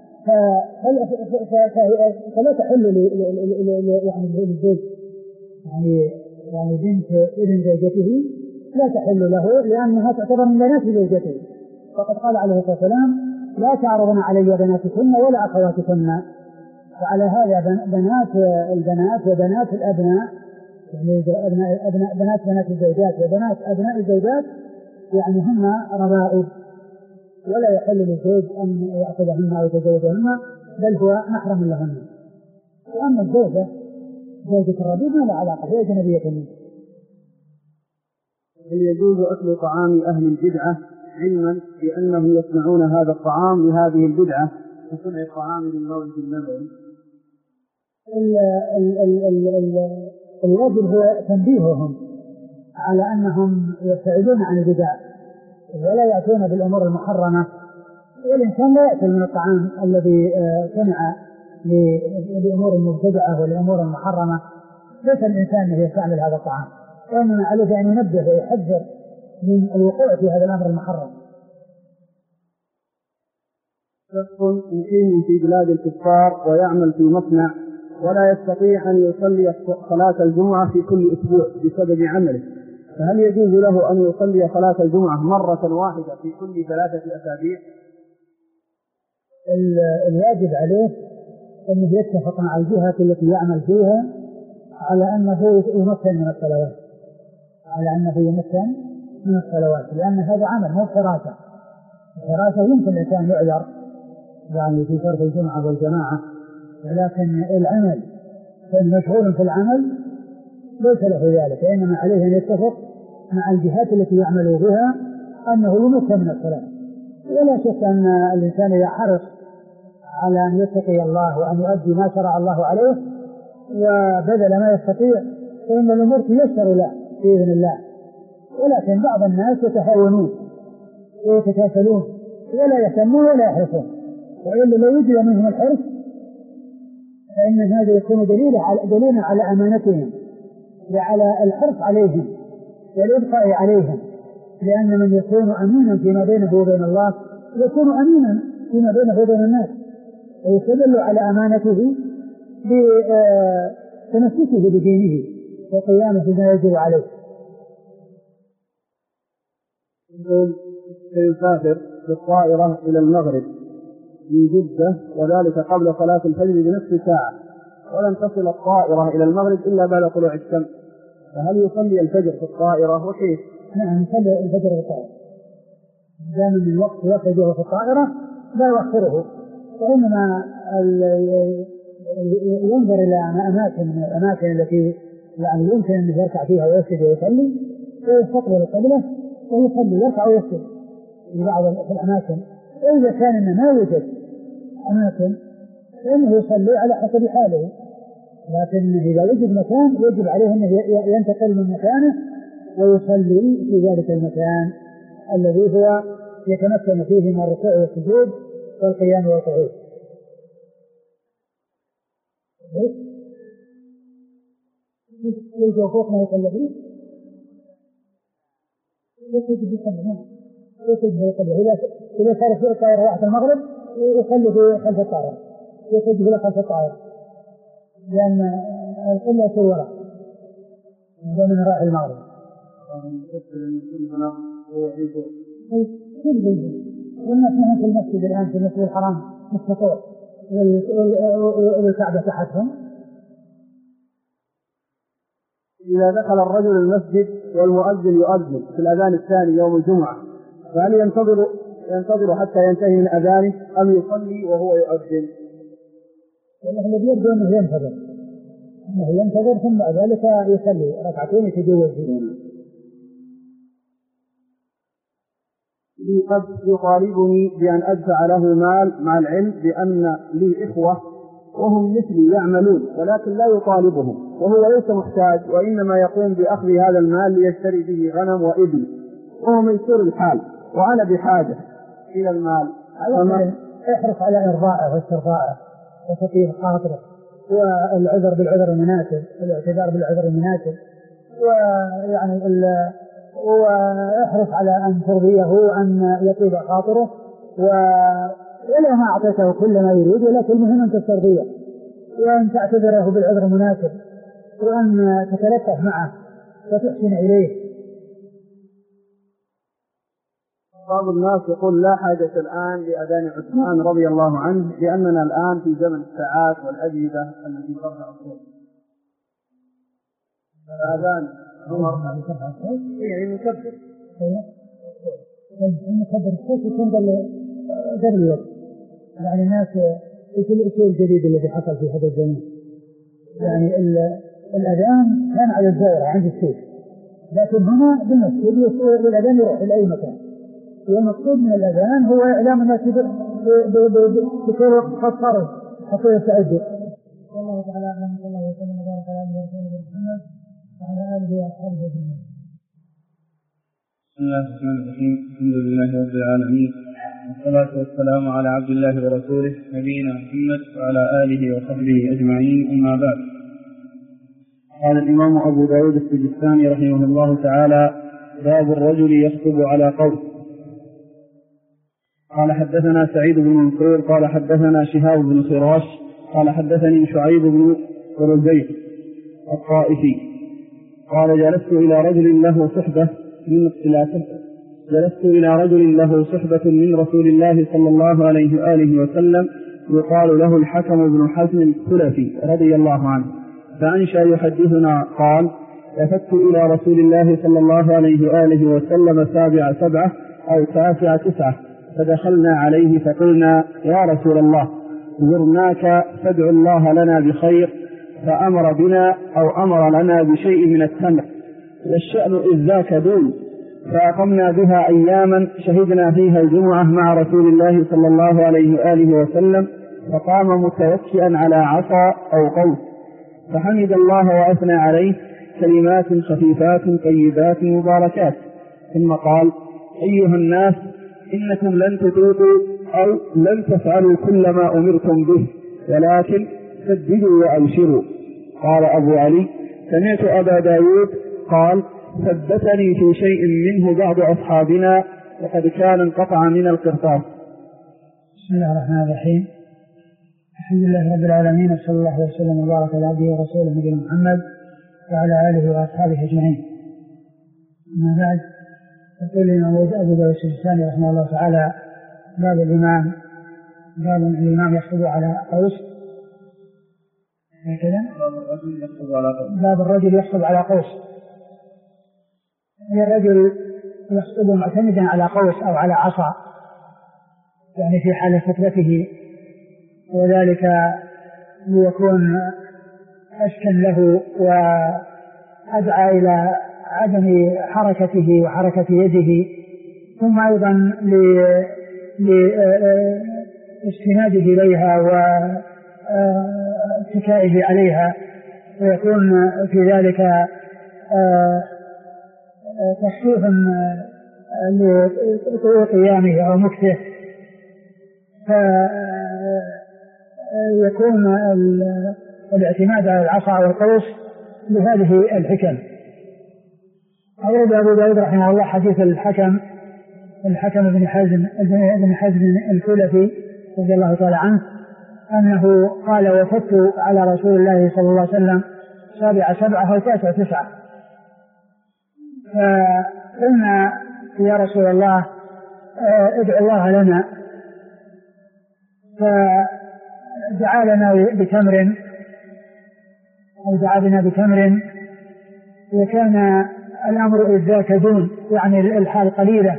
فلا تحل للزوج، يعني بنت ابن زوجته لا تحل له لأنها تعتبر من بنات زوجته، فقد قال عليه الصلاة والسلام: لا تعرضن علي بناتكن ولا أخواتكن. وعلى هذا البنات وبنات الأبناء، بنات الزوجات وبنات أبناء الزوجات يعني هن ربائب، ولا يحل للزوج أن يأخذهن أو يتزوجهن، بل هو محرم لهن. وأما الزوجة زوجة الربيب ما لا علاقة، هي أجنبية منه. هل يجوز أكل طعام أهل البدعة علما بأنهم يصنعون هذا الطعام لهذه البدعة وصنع الطعام للمولد النبوي؟ الواجب هو تنبيههم على أنهم يبتعدون عن البدع ولا يأتون بالأمور المحرمة، والإنسان لا يأكل من الطعام الذي صنع لأمور المبتدعة والأمور المحرمة. ليس الإنسان يستعمل هذا الطعام، وإنما عليه أن ينبه ويحذر من الوقوع في هذا الأمر المحرم. شخص مقيم في بلاد الكفار ويعمل في مصنع ولا يستطيع أن يصلي صلاة الجمعة في كل أسبوع بسبب عمله، فهل يجوز له أن يصلي صلاة الجمعة مرة واحدة في كل 3 أسابيع؟ الواجب عليه أن يتفق مع الجهة التي يعمل فيها على أنه يمكن من الصلوات، لأن هذا عمل مو حراسة. الحراسة يمكن الإنسان يعذر يعني في فرض الجمعة والجماعة، ولكن العمل مشغول في العمل ليس له ذلك، وإنما عليه أن يتفق مع الجهات التي يعمل بها أنه يمكن من الصلاة، ولا شك أن الإنسان إذا حرص على أن يتقي الله وأن يؤدي ما شرع الله عليه وبذل ما يستطيع فإن الأمور تيسر له بإذن الله. ولكن بعض الناس يتهاونون ويتكاسلون ولا يهتمون ولا يحرصون، وإلا لو وجد منهم الحرص فإن هذا يكون دليلا على أمانتهم وعلى الحرص عليهم والإبقاء عليهم، لأن من يكون أمينا فيما بينه وبين الله يكون أمينا فيما بينه وبين الناس، ويستدل على أمانته بتمسكه بدينه وقيامه بما يجب عليه. سيسافر بالطائرة إلى المغرب من جدة وذلك قبل صلاة الفجر بنصف ساعة، ولن تصل الطائرة إلى المغرب إلا بعد طلوع الشمس، فهل يصلي الفجر في الطائرة وكيف؟ نعم يصلي الفجر في الطائرة، دائما من وقت يخرجه في الطائرة لا يؤخره، وإنما ينظر إلى الأماكن التي يعني يمكن أن يركع فيها ويسجد ويصلي ويستقبل القبلة ويصلي يركع ويسجد في بعض الأماكن. وإذا كان إنه ما يوجد أماكن فإنه يصلي على حسب حاله، لكن إذا وجد مكان يجب عليه أنه ينتقل من مكانه ويصلي في ذلك المكان الذي هو يتمكن فيه من الركوع والسجود والقيام والقعود. ليس فوق ما يصلي فيه يجب يصلي. إذا كان في الطائرة وقت المغرب يصلي في خلف الطائرة، يجب له خلف الطائرة، لأن القلة في الوراء من راح المغرب. والناس نحن في المسجد الآن في المسجد الحرام مستطور والكعبة تحتهم. إذا دخل الرجل المسجد والمؤذن يؤذن في الأذان الثاني يوم الجمعة، فهل ينتظر حتى ينتهي من أذانه أم يصلي وهو يؤذن؟ الذي يبدو أنه ينتظر ثم ذلك يصلي ركعتين يتجوز فيهما. قد يطالبني بأن أدفع له مال مع العلم بأن لي إخوة وهم مثلي يعملون، ولكن لا يطالبهم وهو ليس محتاج، وإنما يقوم بأخذ هذا المال ليشتري به غنم وإبل، وهو ميسور الحال وأنا بحاجة إلى المال. احرص على إرضائه واسترضائه وتطيب خاطره والعذر بالعذر المناسب، الاعتذار بالعذر المناسب، ويعني واحرص على أن ترضيه وأن يطيب خاطره، ولا ما أعطيته كل ما يريد، ولكن المهم أن تسترضيه وأن تعتذره بالعذر المناسب وأن تتلطف معه وتحسن إليه. بعض الناس يقول لا حاجة الآن لأذان عثمان رضي الله عنه لأننا الآن في زمن الساعات والأجهزة التي ترفع الصوت. الأذان عمر يعني مكبر الصوت يكون قبل الوقت، يعني الناس يقول الشيء الجديد الذي حصل في هذا الزمان، يعني الأذان كان على الزائرة عند السوق، لكن هنا بالمسجد والأذان يروح إلى أي مكان، والمقصود من الأذان هو إعلام الناس بكل خطر حتى يستعدوا. والله تعالى أعلم، صلى الله وسلم وبارك على رسوله محمد وعلى آله وأصحابه أجمعين. بسم الله الرحمن الرحيم، الحمد لله رب العالمين، والصلاة والسلام على عبد الله ورسوله نبينا محمد وعلى آله وصحبه أجمعين، أما بعد. قال الإمام أبو داود السجستاني رحمه الله تعالى: باب الرجل يخطب على قوم. قال حدثنا سعيد بن منصور قال حدثنا شهاب بن خراش قال حدثني شعيب بن رزيق الطائفي قال جلست إلى رجل له صحبة من رسول الله صلى الله عليه وآله وسلم يقال له الحكم بن حزم السلفي رضي الله عنه، فأنشأ يحدثنا قال: لفت إلى رسول الله صلى الله عليه وآله وسلم 7 أو 9 فدخلنا عليه فقلنا: يا رسول الله، زرناك فادع الله لنا بخير، فأمر بنا أو أمر لنا بشيء من التمر، والشأن إذ ذاك دون، فأقمنا بها أياما شهدنا فيها الجمعة مع رسول الله صلى الله عليه وآله وسلم، فقام متوكئا على عصا أو قوس فحمد الله وأثنى عليه كلمات خفيفات طيبات مباركات، ثم قال: أيها الناس، إنكم لن تطيقوا أو لن تفعلوا كل ما أمرتم به، ولكن سددوا وأبشروا. قال أبو علي: سمعت أبا داود قال: ثبتني في شيء منه بعض أصحابنا وقد كان انقطع من القرطاس. بسم الله الرحمن الرحيم. الحمد لله رب العالمين، وصلى الله وسلم وبارك على عبده ورسوله نبينا محمد وعلى آله وأصحابه أجمعين. أما بعد، يقول الإمام أبو داود السجستاني رحمه الله تعالى: باب الإمام يخطب على قوس. هكذا باب الرجل يخطب على قوس. الرجل يخطب معتمدا على قوس أو على عصا، يعني في حال خطبته، وذلك ليكون أسكن له وأدعى إلى عدم حركته وحركة يده، ثم أيضا لاستناده إليها واتكائه عليها، ويكون في ذلك تخفيف لقيامه أو مكثه، فيكون الاعتماد على العصا والقوس بهذه الحكم. أورد أبو داود رحمه الله حديث الحكم بن حزم الكلفي رضي الله تعالى عنه، أنه قال: وفدت على رسول الله صلى الله عليه وسلم 7 أو 9، فقلنا: يا رسول الله ادعو الله لنا، فدعا لنا بتمر، وكان الأمر إذ ذاك دون، يعني الحال قليلة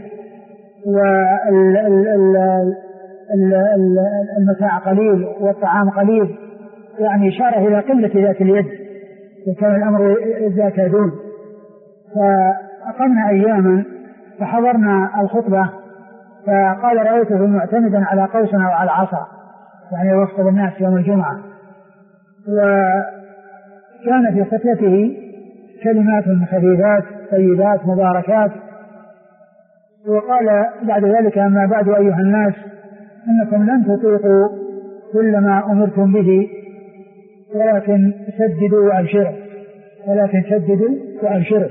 والمتاع قليل والطعام قليل، يعني إشارة إلى قلة ذات اليد، وكان الأمر إذ ذاك دون. فأقمنا أياما فحضرنا الخطبة، فقال: رأيته معتمدا على قوس أو على عصا، يعني يخطب الناس يوم الجمعة، وكان في خطبته كلمات خفيفات طيبات مباركات. وقال بعد ذلك: أما بعد أيها الناس، إنكم لن تطيقوا كل ما أمرتم به، ولكن سددوا وأبشروا.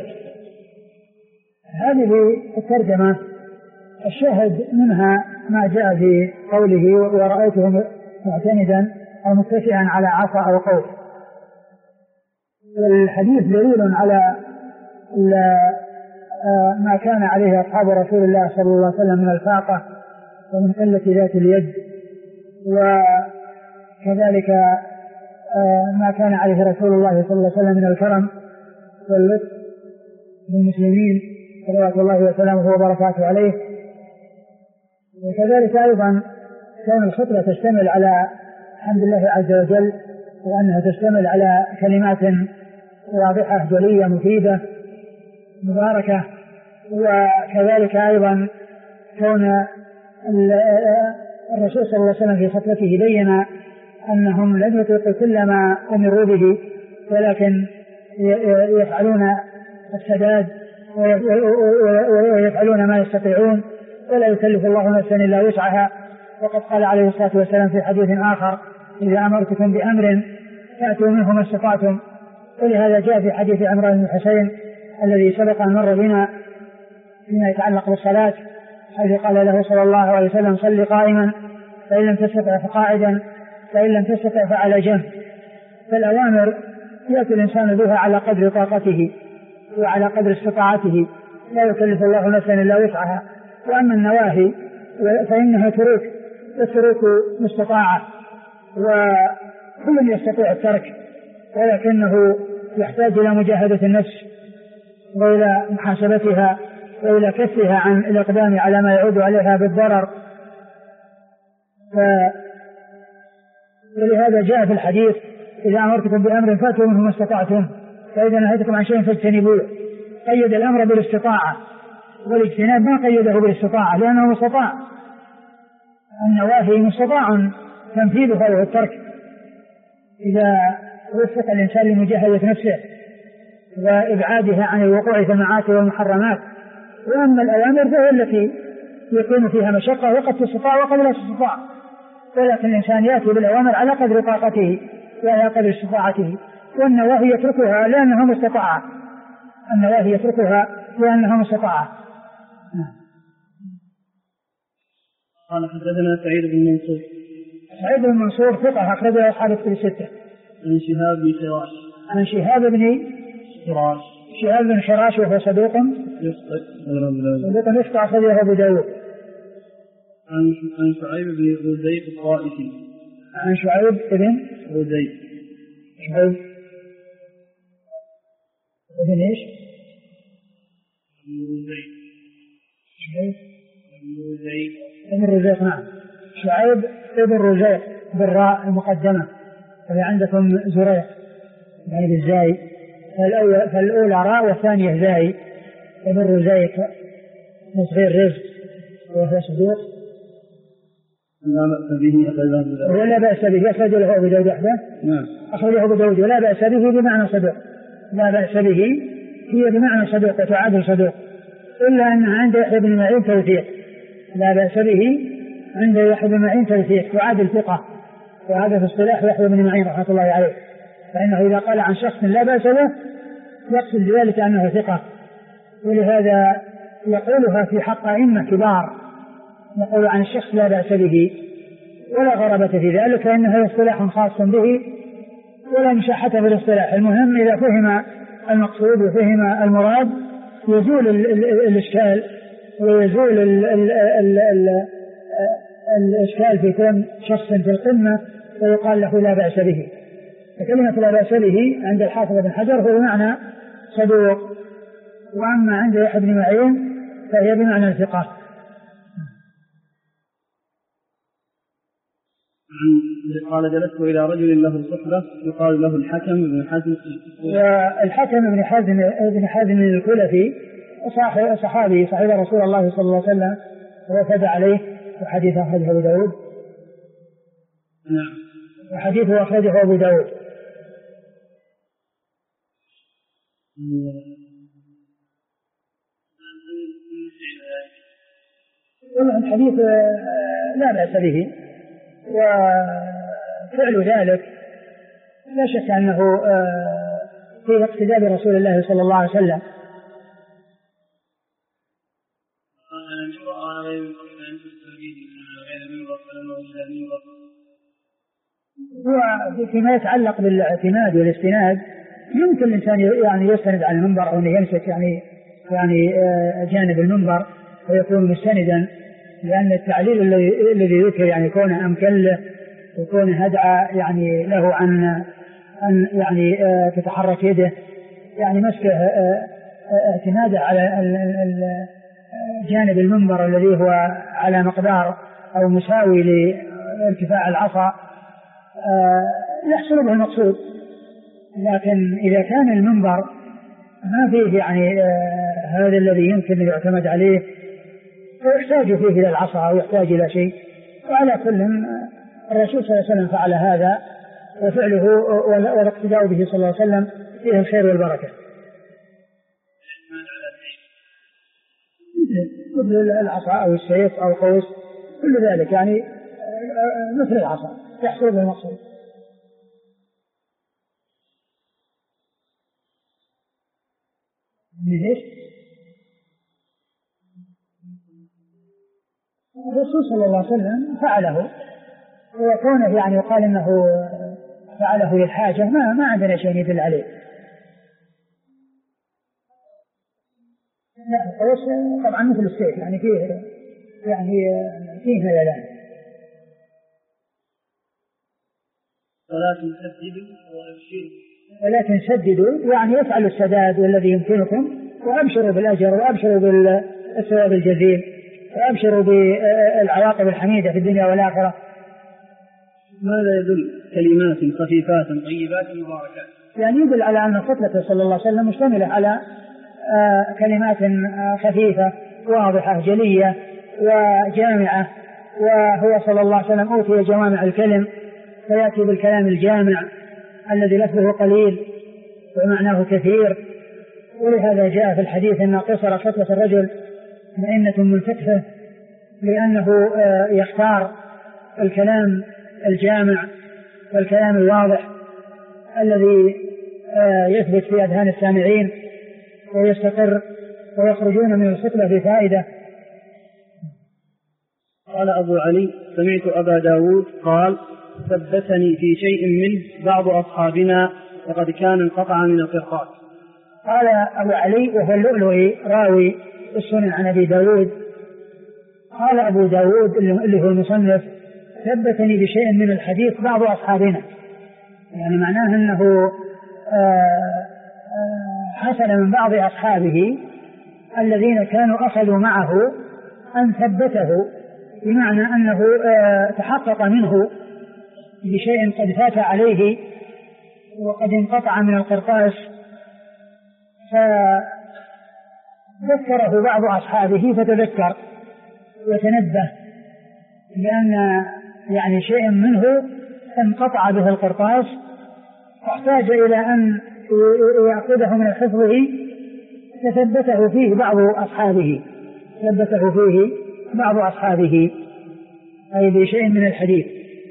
هذه الترجمة الشاهد منها ما جاء في قوله: ورأيته معتمدا أو متكئا على عصا أو قوس. الحديث دليل على ما كان عليه أصحاب رسول الله صلى الله عليه وسلم من الفاقة ومن قلة ذات اليد، وكذلك ما كان عليه رسول الله صلى الله عليه وسلم من الكرم واللطف بالمسلمين صلوات الله وسلامه وبركاته عليه. وكذلك أيضا كان الخطبة تشتمل على حمد الله عز وجل، وأنها تشتمل على كلمات واضحة جلية مفيدة مباركة. وكذلك أيضا كون الرسول صلى الله عليه وسلم في خطبته بين أنهم لن يطيقوا كل ما أمروا به، ولكن يفعلون السداد ويفعلون ما يستطيعون، ولا يكلف الله نفسا إلا وسعها. وقد قال عليه الصلاة والسلام في حديث آخر: إذا أمرتكم بأمر فأتوا منه ما استطعتم. ولهذا جاء في حديث عمران بن حسين الذي سبق أن مر بنا فيما يتعلق بالصلاة، حيث قال له صلى الله عليه وسلم: صل قائما، فإن لم تستطع فقاعدا، فإن لم تستطع فعلى جنب. فالأوامر يأتي الإنسان بها على قدر طاقته وعلى قدر استطاعته، لا يكلف الله نفسا إلا وسعها. وأما النواهي فإنها تروك، والتروك مستطاعة، وكل يستطيع الترك، ولكنه يحتاج إلى مجاهدة النفس وإلى محاسبتها وإلى كفها عن الإقدام على ما يعود عليها بالضرر. ولهذا جاء في الحديث: إذا أمرتكم بأمر فاتوا منه ما استطعتم، فإذا نهيتكم عن شيء فاجتنبوه. قيد الأمر بالاستطاعة، والاجتناب ما قيده بالاستطاعة لأنه مستطاع. النواهي مستطاع تنفيذها وهو الترك إذا وفق الإنسان لمجاهدة نفسه وإبعادها عن الوقوع في المعاصي والمحرمات. وأما الأوامر فهي التي يكون فيها مشقة وقد تستطاع وقد لا تستطاع، ولكن الإنسان يأتي بالأوامر على قدر طاقته وعلى قدر استطاعته، والنواهي يتركها لأنها مستطاعة. النواهي يتركها لأنها مستطاعة. قال حدثنا سعيد بن منصور. سعيد بن منصور ثقة أخرجه أصحاب الكتب الستة. عن شهاب بن حراش. عن شهاب بن حراش. شهاب بن حراش وهو صدوق يخطئ أخرجه أبو داود. عن شعيب بن غزيب الطائفي. عن شعيب بن غزيب. شعيب بن ايش؟ ابن رزيق. نعم، شعيب ابن رزيق بالراء المقدمة، فهي عندكم زريق يعني بالزاي، فالأولى راء والثانية زاي. ابن رزيق صغير رزق وهو صدوق لا بأس به ولا بأس به، أخرج له أبو داود وحده. نعم، أخرجه أبو داود. ولا بأس به بمعنى صدوق، لا بأس به هي بمعنى صدوق وتعادل صدوق، إلا أن عند يحيى بن معين توثيق. لا بأس به عند يحيى بن معين توثيق تعادل ثقة، وهذا في اصطلاح يحيى بن معين رحمة الله عليه، فإنه إذا قال عن شخص لا بأس به يقصد بذلك أنه ثقة. ولهذا يقولها في حق أئمة كبار، يقول عن الشخص لا بأس به ولا غرابة في ذلك، فإنه اصطلاح خاص به ولا مشاحة في الاصطلاح. المهم إذا فهم المقصود وفهم المراد يزول الإشكال ويزول الإشكال في كون شخص في القمة ويقال له لا بأس به. فكلمة لا بأس به عند الحافظ بن حجر هو بمعنى صدوق، وأما عند يحيى بن معين فهي بمعنى الثقة. قال جلست إلى رجل له صحبة يقال له الحكم بن حزم. والحكم بن حزم الكلفي صحابي صحيح رسول الله صلى الله عليه وسلم وفد عليه، وحديثه أخرجه أبو داود. نعم، وحديثه أخرجه أبو داود. الحديث لا بأس به، وفعل ذلك لا شك أنه في اقتداء برسول الله صلى الله عليه وسلم. وفيما يتعلق بالاعتماد والاستناد يمكن الإنسان يعني يستند على المنبر أو يمسك يعني جانب المنبر ويكون مستندا، لأن التعليل الذي ذكر يعني كونه أمكن له وكون هدعى يعني له عن يعني تتحرك يده، يعني مسكه اعتماده على جانب المنبر الذي هو على مقدار أو مساوي لارتفاع العصا يحصل به المقصود. لكن إذا كان المنبر ما فيه يعني هذا الذي يمكن أن يعتمد عليه ويحتاج فيه إلى العصا أو يحتاج إلى شيء، وعلى كل الرسول صلى الله عليه وسلم فعل هذا، وفعله والاقتداء به صلى الله عليه وسلم فيه الخير والبركة. مثل العصا أو السيف أو القوس كل ذلك يعني مثل العصا يحصل به المقصود. الرسول صلى الله عليه وسلم فعله، وكونه يعني يقال انه فعله للحاجة ما عندنا شيء يدل عليه. القوس طبعا مثل السيف يعني فيه ميلان. ولكن سددوا يعني يفعلوا السداد والذي يمكنكم، وأبشروا بالأجر وأبشروا بالثواب الجزيل وأبشروا بالعواقب الحميدة في الدنيا والآخرة. ماذا يدل؟ كلمات خفيفات طيبات مباركات، يعني يدل على أن خطبته صلى الله عليه وسلم مشتملة على كلمات خفيفة واضحة جلية وجامعة، وهو صلى الله عليه وسلم أوتي جوامع الكلم، فيأتي بالكلام الجامع الذي لفظه قليل ومعناه كثير. ولهذا جاء في الحديث أن قصر خطبة الرجل مئنة منفتحة، لأنه يختار الكلام الجامع والكلام الواضح الذي يثبت في أذهان السامعين ويستقر ويخرجون من الخطبة بفائدة. قال أبو علي: سمعت أبا داود قال: ثبتني في شيء منه بعض أصحابنا وقد كان انقطع من القرطاس. قال أبو علي وهو اللؤلؤي راوي السنن عن أبي داود، قال أبو داود اللي هو المصنف: ثبتني بشيء من الحديث بعض أصحابنا، يعني معناه أنه حصل من بعض أصحابه الذين كانوا أخذوا معه أن ثبته، بمعنى أنه تحقق منه بشيء قد فات عليه وقد انقطع من القرطاس، فذكره بعض أصحابه فتذكر وتنبه، لأن يعني شيء منه انقطع به القرطاس واحتاج إلى أن يأخذه من حفظه، فثبته فيه بعض أصحابه أي بشيء من الحديث.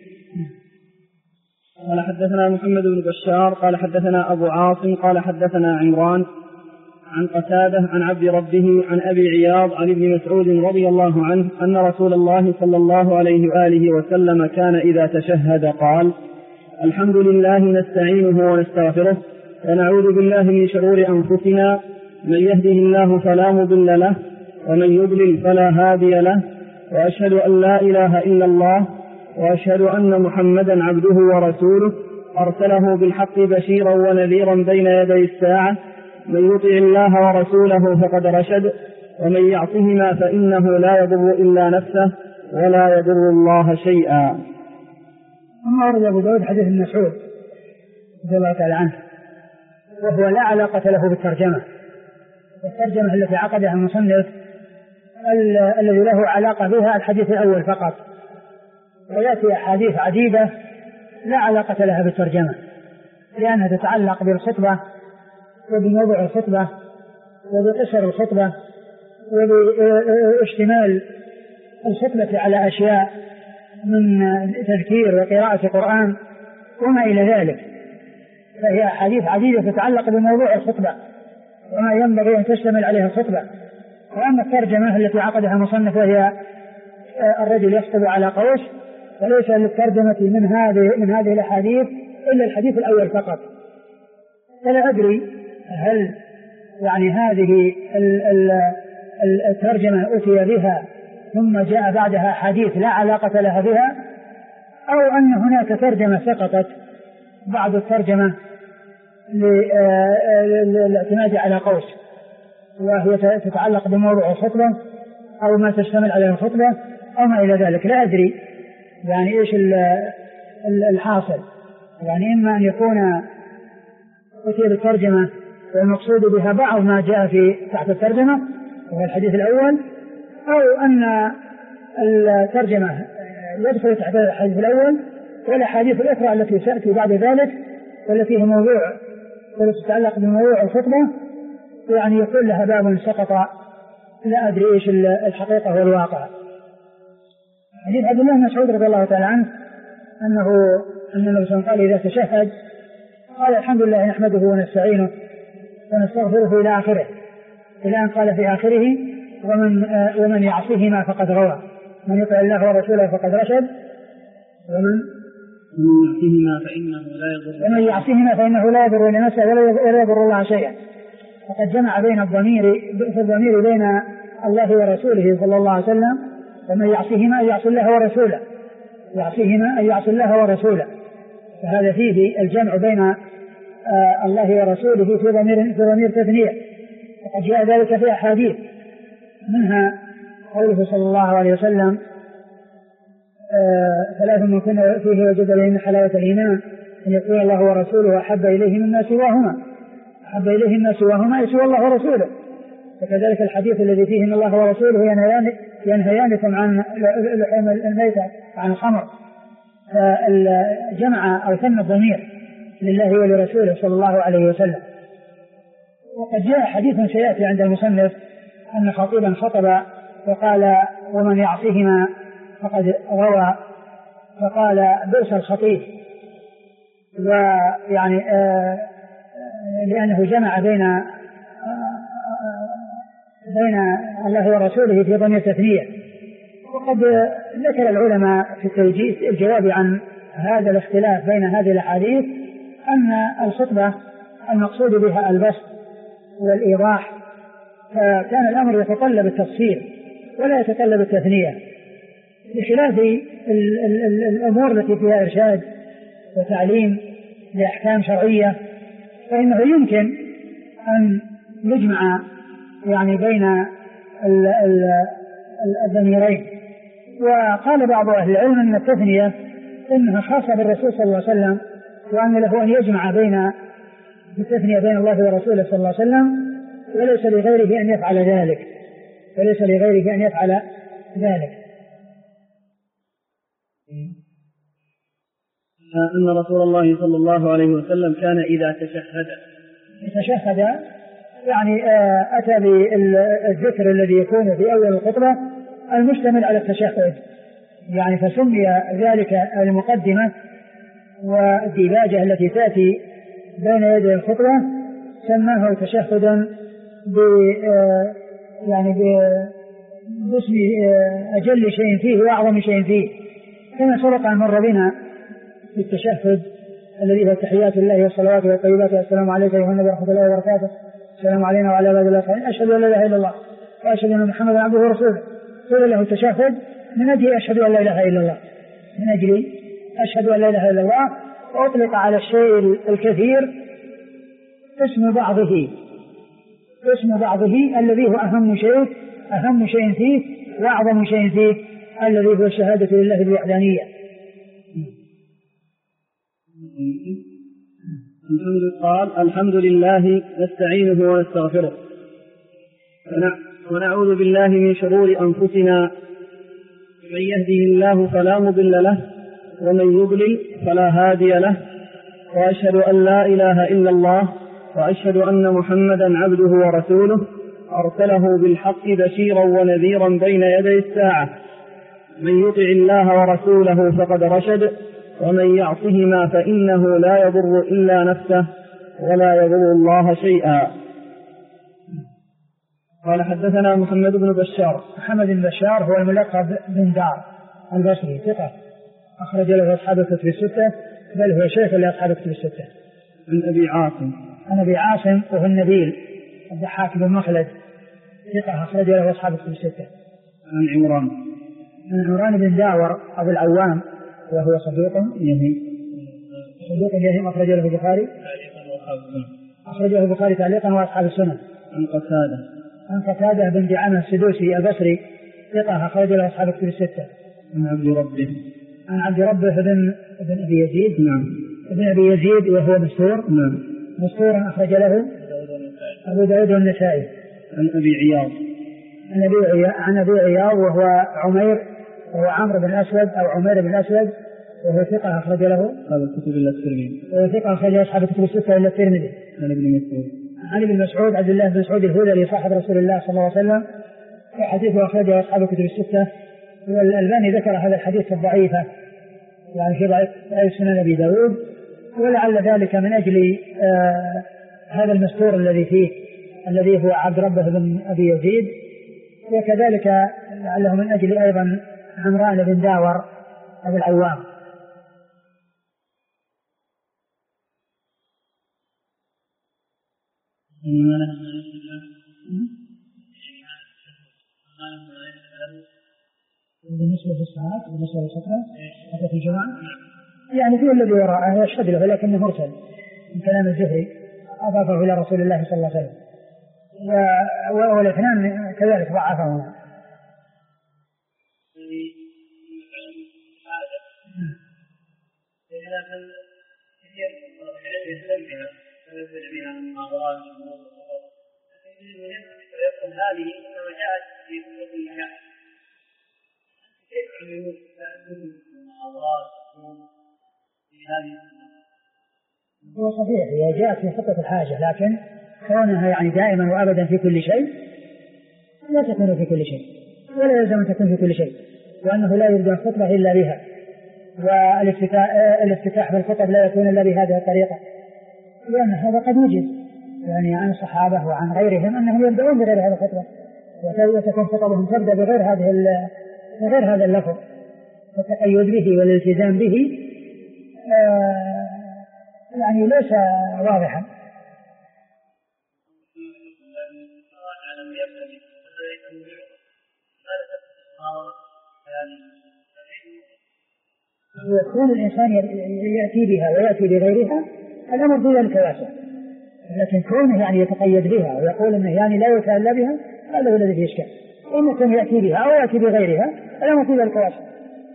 قال حدثنا محمد بن بشار قال حدثنا أبو عاصم قال حدثنا عمران عن قتادة عن عبد ربه عن أبي عياض عن ابن مسعود رضي الله عنه أن رسول الله صلى الله عليه وآله وسلم كان إذا تشهد قال: الحمد لله نستعينه ونستغفره ونعوذ بالله من شرور أنفسنا، من يهده الله فلا مضل له ومن يضلل فلا هادي له، وأشهد أن لا إله إلا الله وأشهد أن محمدا عبده ورسوله أرسله بالحق بشيرا ونذيرا بين يدي الساعة، من يطع الله ورسوله فقد رشد ومن يعصهما فإنه لا يضر إلا نفسه ولا يضر الله شيئا. أما ورد أبو داود حديث ابن مسعود رضي الله تعالى عنه، وهو لا علاقة له بالترجمة، والترجمة التي عقدها المصنف الذي له علاقة بها الحديث الأول فقط، ويأتي أحاديث عديدة لا علاقة لها بالترجمة، لأنها تتعلق بالخطبة وبموضوع الخطبة وبقصر الخطبة وباشتمال الخطبة على أشياء من تذكير وقراءة قرآن وما إلى ذلك، فهي أحاديث عديدة تتعلق بموضوع الخطبة وما ينبغي أن تشتمل عليها الخطبة. وأما الترجمة التي عقدها المصنف وهي الرجل يخطب على قوس، فليس للترجمة من هذه الأحاديث إلا الحديث الأول فقط. فلا أدري هل يعني هذه الترجمة أتي بها ثم جاء بعدها حديث لا علاقة لها بها، أو أن هناك ترجمة سقطت بعد الترجمة للاعتماد على قوس وهي تتعلق بموضوع الخطبة أو ما تشتمل عليه الخطبة أو ما إلى ذلك. لا أدري يعني إيش الحاصل، يعني إما أن يكون أتي بالترجمة والمقصود بها بعض ما جاء في تحت الترجمة وهو الحديث الأول، أو أن الترجمة يدخل تحت الحديث الأول والأحاديث الأخرى التي تأتي بعد ذلك والتي هي موضوع والتي تتعلق بموضوع الخطبة يعني يكون لها باب سقط. لا أدري إيش الحقيقة والواقع. حديث عبد الله بن مسعود رضي الله تعالى عنه أن النبي صلى الله عليه وسلم قال إذا تشهد قال: الحمد لله نحمده ونستعينه ونستغفره إلى آخره، إلى أن قال في آخره: ومن يعصهما فقد غوى، من يطع الله ورسوله فقد رشد، ومن يعصهما فإنه لا يضر لنفسه ولا يضر الله شيئا. فقد جمع بين الضمير بين الله ورسوله صلى الله عليه وسلم، ومن يعصهما أن يعصي الله ورسوله، يعصيهما أن يعصي الله ورسوله، فهذا فيه الجمع بين الله ورسوله في ضمير تثنية. وقد جاء ذلك في أحاديث، منها قوله صلى الله عليه وسلم: ثلاث من كنا فيه وجد لهن حلاوة الإيمان، أن يكون الله ورسوله أحب إليه مما سواهما، أحب إليه مما سواهما يسوى الله ورسوله، وكذلك الحديث الذي فيه إن الله ورسوله ينهيانكم عن لحوم الميتة عن الخمر، جمع أو ثنى الضمير لله ولرسوله صلى الله عليه وسلم. وقد جاء حديث سيأتي عند المصنف أن خطيبا خطب وقال ومن يعصيهما فقد غوى، فقال بئس الخطيب، ويعني لأنه جمع بين الله ورسوله في ضمير تثنية. وقد ذكر العلماء في التوجيه الجواب عن هذا الاختلاف بين هذه الأحاديث أن الخطبة المقصود بها البسط والإيضاح، فكان الأمر يتطلب التفصيل ولا يتطلب التثنية، بخلاف الأمور التي فيها إرشاد وتعليم لأحكام شرعية فإنه يمكن أن يجمع يعني بين الضميرين. وقال بعض أهل العلم أن التثنية إنها خاصة بالرسول صلى الله عليه وسلم، وأن له أن يجمع بين التثنية بين الله ورسوله صلى الله عليه وسلم، وليس لغيره أن يفعل ذلك، وليس لغيره أن يفعل ذلك. أن رسول الله صلى الله عليه وسلم كان إذا تشهد يعني أتى بالذكر الذي يكون في أول الخطبة المشتمل على التشهد، يعني فسمي ذلك المقدمة والديباجة التي تأتي بين يدي الخطبة سماه تشهدا يعني باسم أجل شيء فيه وأعظم شيء فيه، كما سبق أن مر بنا في التشهد الذي هو تحيات الله والصلوات والطيبات والسلام عليك أيها النبي ورحمة الله وبركاته، السلام علينا وعلى عباد الله الصالحين، أشهد أن لا إله إلا الله وأشهد أن محمدا عبده ورسوله. قيل له التشهد من أجل أشهد أن لا إله إلا الله، من أجل أشهد أن لا إله إلا الله. وأطلق على الشيء الكثير اسم بعضه الذي هو أهم شيء فيه وأعظم شيء فيه الذي هو الشهادة لله بالوحدانية. قال الحمد لله نستعينه ونستغفره ونعوذ بالله من شرور أنفسنا، من يهده الله فلا مضل له ومن يضلل فلا هادي له، وأشهد أن لا إله إلا الله وأشهد أن محمدا عبده ورسوله أرسله بالحق بشيرا ونذيرا بين يدي الساعة، من يطع الله ورسوله فقد رشد، ومن يعصهما فإنه لا يضر إلا نفسه ولا يضر الله شيئا. قال حدثنا محمد بن بشار. محمد بن بشار هو الملقب بن دار البصري، ثقة أخرج له أصحاب الكتب الستة، بل هو شيخ لأصحاب الكتب الستة. عن أبي عاصم وهو النبيل الضحاك بن مخلد، ثقة أخرج له أصحاب الكتب الستة. عن عمران بن داور أبو العوام وهو صدوق يهم أخرج له البخاري تعليقا وأصحاب السنن. عن قتادة بن دعامة السدوسي البصري، ثقة أخرج له أصحاب الكتب الستة. عن عبد ربه بن أبي يزيد. ابن أبي يزيد وهو مستور. مستور أخرج له أبو داود والنسائي. عن أبي عياض وهو عمير وهو عمرو بن الأسود أو عمير بن الأسود، وهو ثقة أخرج له أصحاب الكتب الستة إلا الترمذي. عن ابن مسعود عبد الله بن مسعود الهذلي صاحب رسول الله صلى الله عليه وسلم، وحديثه أخرجه أصحاب الكتب الستة. والألباني ذكر هذا الحديث في الضعيفة، يعني في ضعيف سنن أبي داود، ولعل ذلك من أجل هذا المستور الذي فيه الذي هو عبد ربه بن أبي يزيد، وكذلك لعله من أجل أيضا عمران بن داور أبو العوام. بالنسبة للصلاة بالنسبة للصلاة في الجماعة يعني في الذي وراءه يشهد له، لكنه مرسل من كلام الزهري أضافه إلى رسول الله صلى الله عليه وسلم، والاثنان كذلك ضعفهما. ويقول هذه كما جاءت في سورة الكهف. كيف يعملون المحاضرات في هذه؟ هو صحيح هي جاءت في خطة الحاجة، لكن كونها يعني دائما وأبدا في كل شيء لا تكون في كل شيء، ولا يلزم أن تكون في كل شيء، وأنه لا يبدأ الخطبة إلا بها، والافتتاح بالخطب لا يكون إلا بهذه الطريقة، لأن هذا قد يوجد يعني عن الصحابة وعن غيرهم أنهم يبدأون بغير هذه الخطبة، وتكون خطبهم تبدأ بغير هذا اللفظ، والتقيد به والالتزام به يعني ليس واضحا. ويكون الإنسان يأتي بها ويأتي بغيرها الأمر في ذلك واسع، لكن كونه يعني يتقيد بها ويقول أنه يعني لا يتألى بها هذا هو الذي فيه إشكال. إن يكون يأتي بها أو يأتي بغيرها الأمر في ذلك واسع.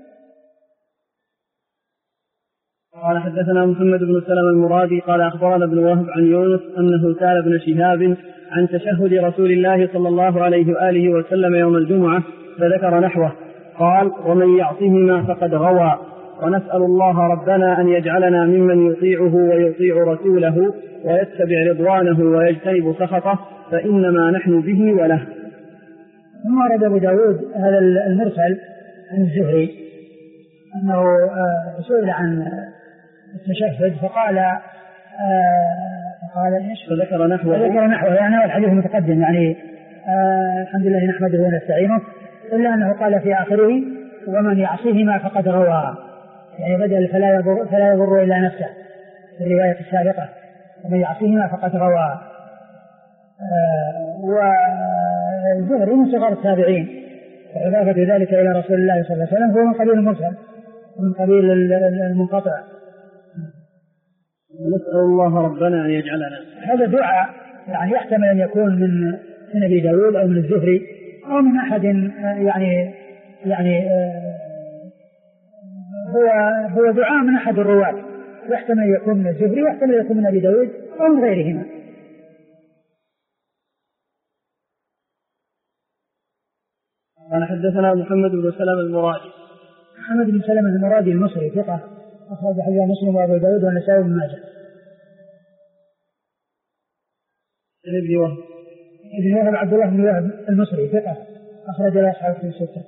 قال حدثنا محمد بن سلمة المرادي قال أخبرنا ابن وهب عن يونس أنه سأل ابن شهاب عن تشهد رسول الله صلى الله عليه وآله وسلم يوم الجمعة فذكر نحوه، قال: ومن يعصهما فقد غوى، ونسأل الله ربنا أن يجعلنا ممن يطيعه ويطيع رسوله ويتبع رضوانه ويجتنب سخطه، فإنما نحن به وله. ثم ورد أبو داود هذا المرسل عن الزهري أنه سئل عن التشهد فقال إيش؟ فذكر نحوه يعني الحديث المتقدم، يعني الحمد لله نحمده ونستعينه، إلا أنه قال في آخره: ومن يعصيهما فقد غوى، يعني بدل فلا يضر إلا نفسه في الرواية السابقة، ومن يعصيهما فقد غوى. والزهري من صغار التابعين، وإضافة ذلك إلى رسول الله صلى الله عليه وسلم هو من قبيل المرسل ومن قبيل المنقطع. نسأل الله ربنا أن يجعلنا. هذا دعاء يعني يحتمل أن يكون من أبي داود أو من الزهري أو من أحد، يعني هو دعاء من أحد الرواة، يحتمل أن يكون من الزهري ويحتمل أن يكون من أبي داود أو من غيرهما. قال حدثنا محمد بن سلمة المرادي. محمد بن سلمة المرادي المصري ثقة، أخرج حديث مسلم وأبو داود والنسائي بن ماجه. ابن وهب عبد الله بن وهب المصري ثقة، أخرج له أصحاب الكتب الستة.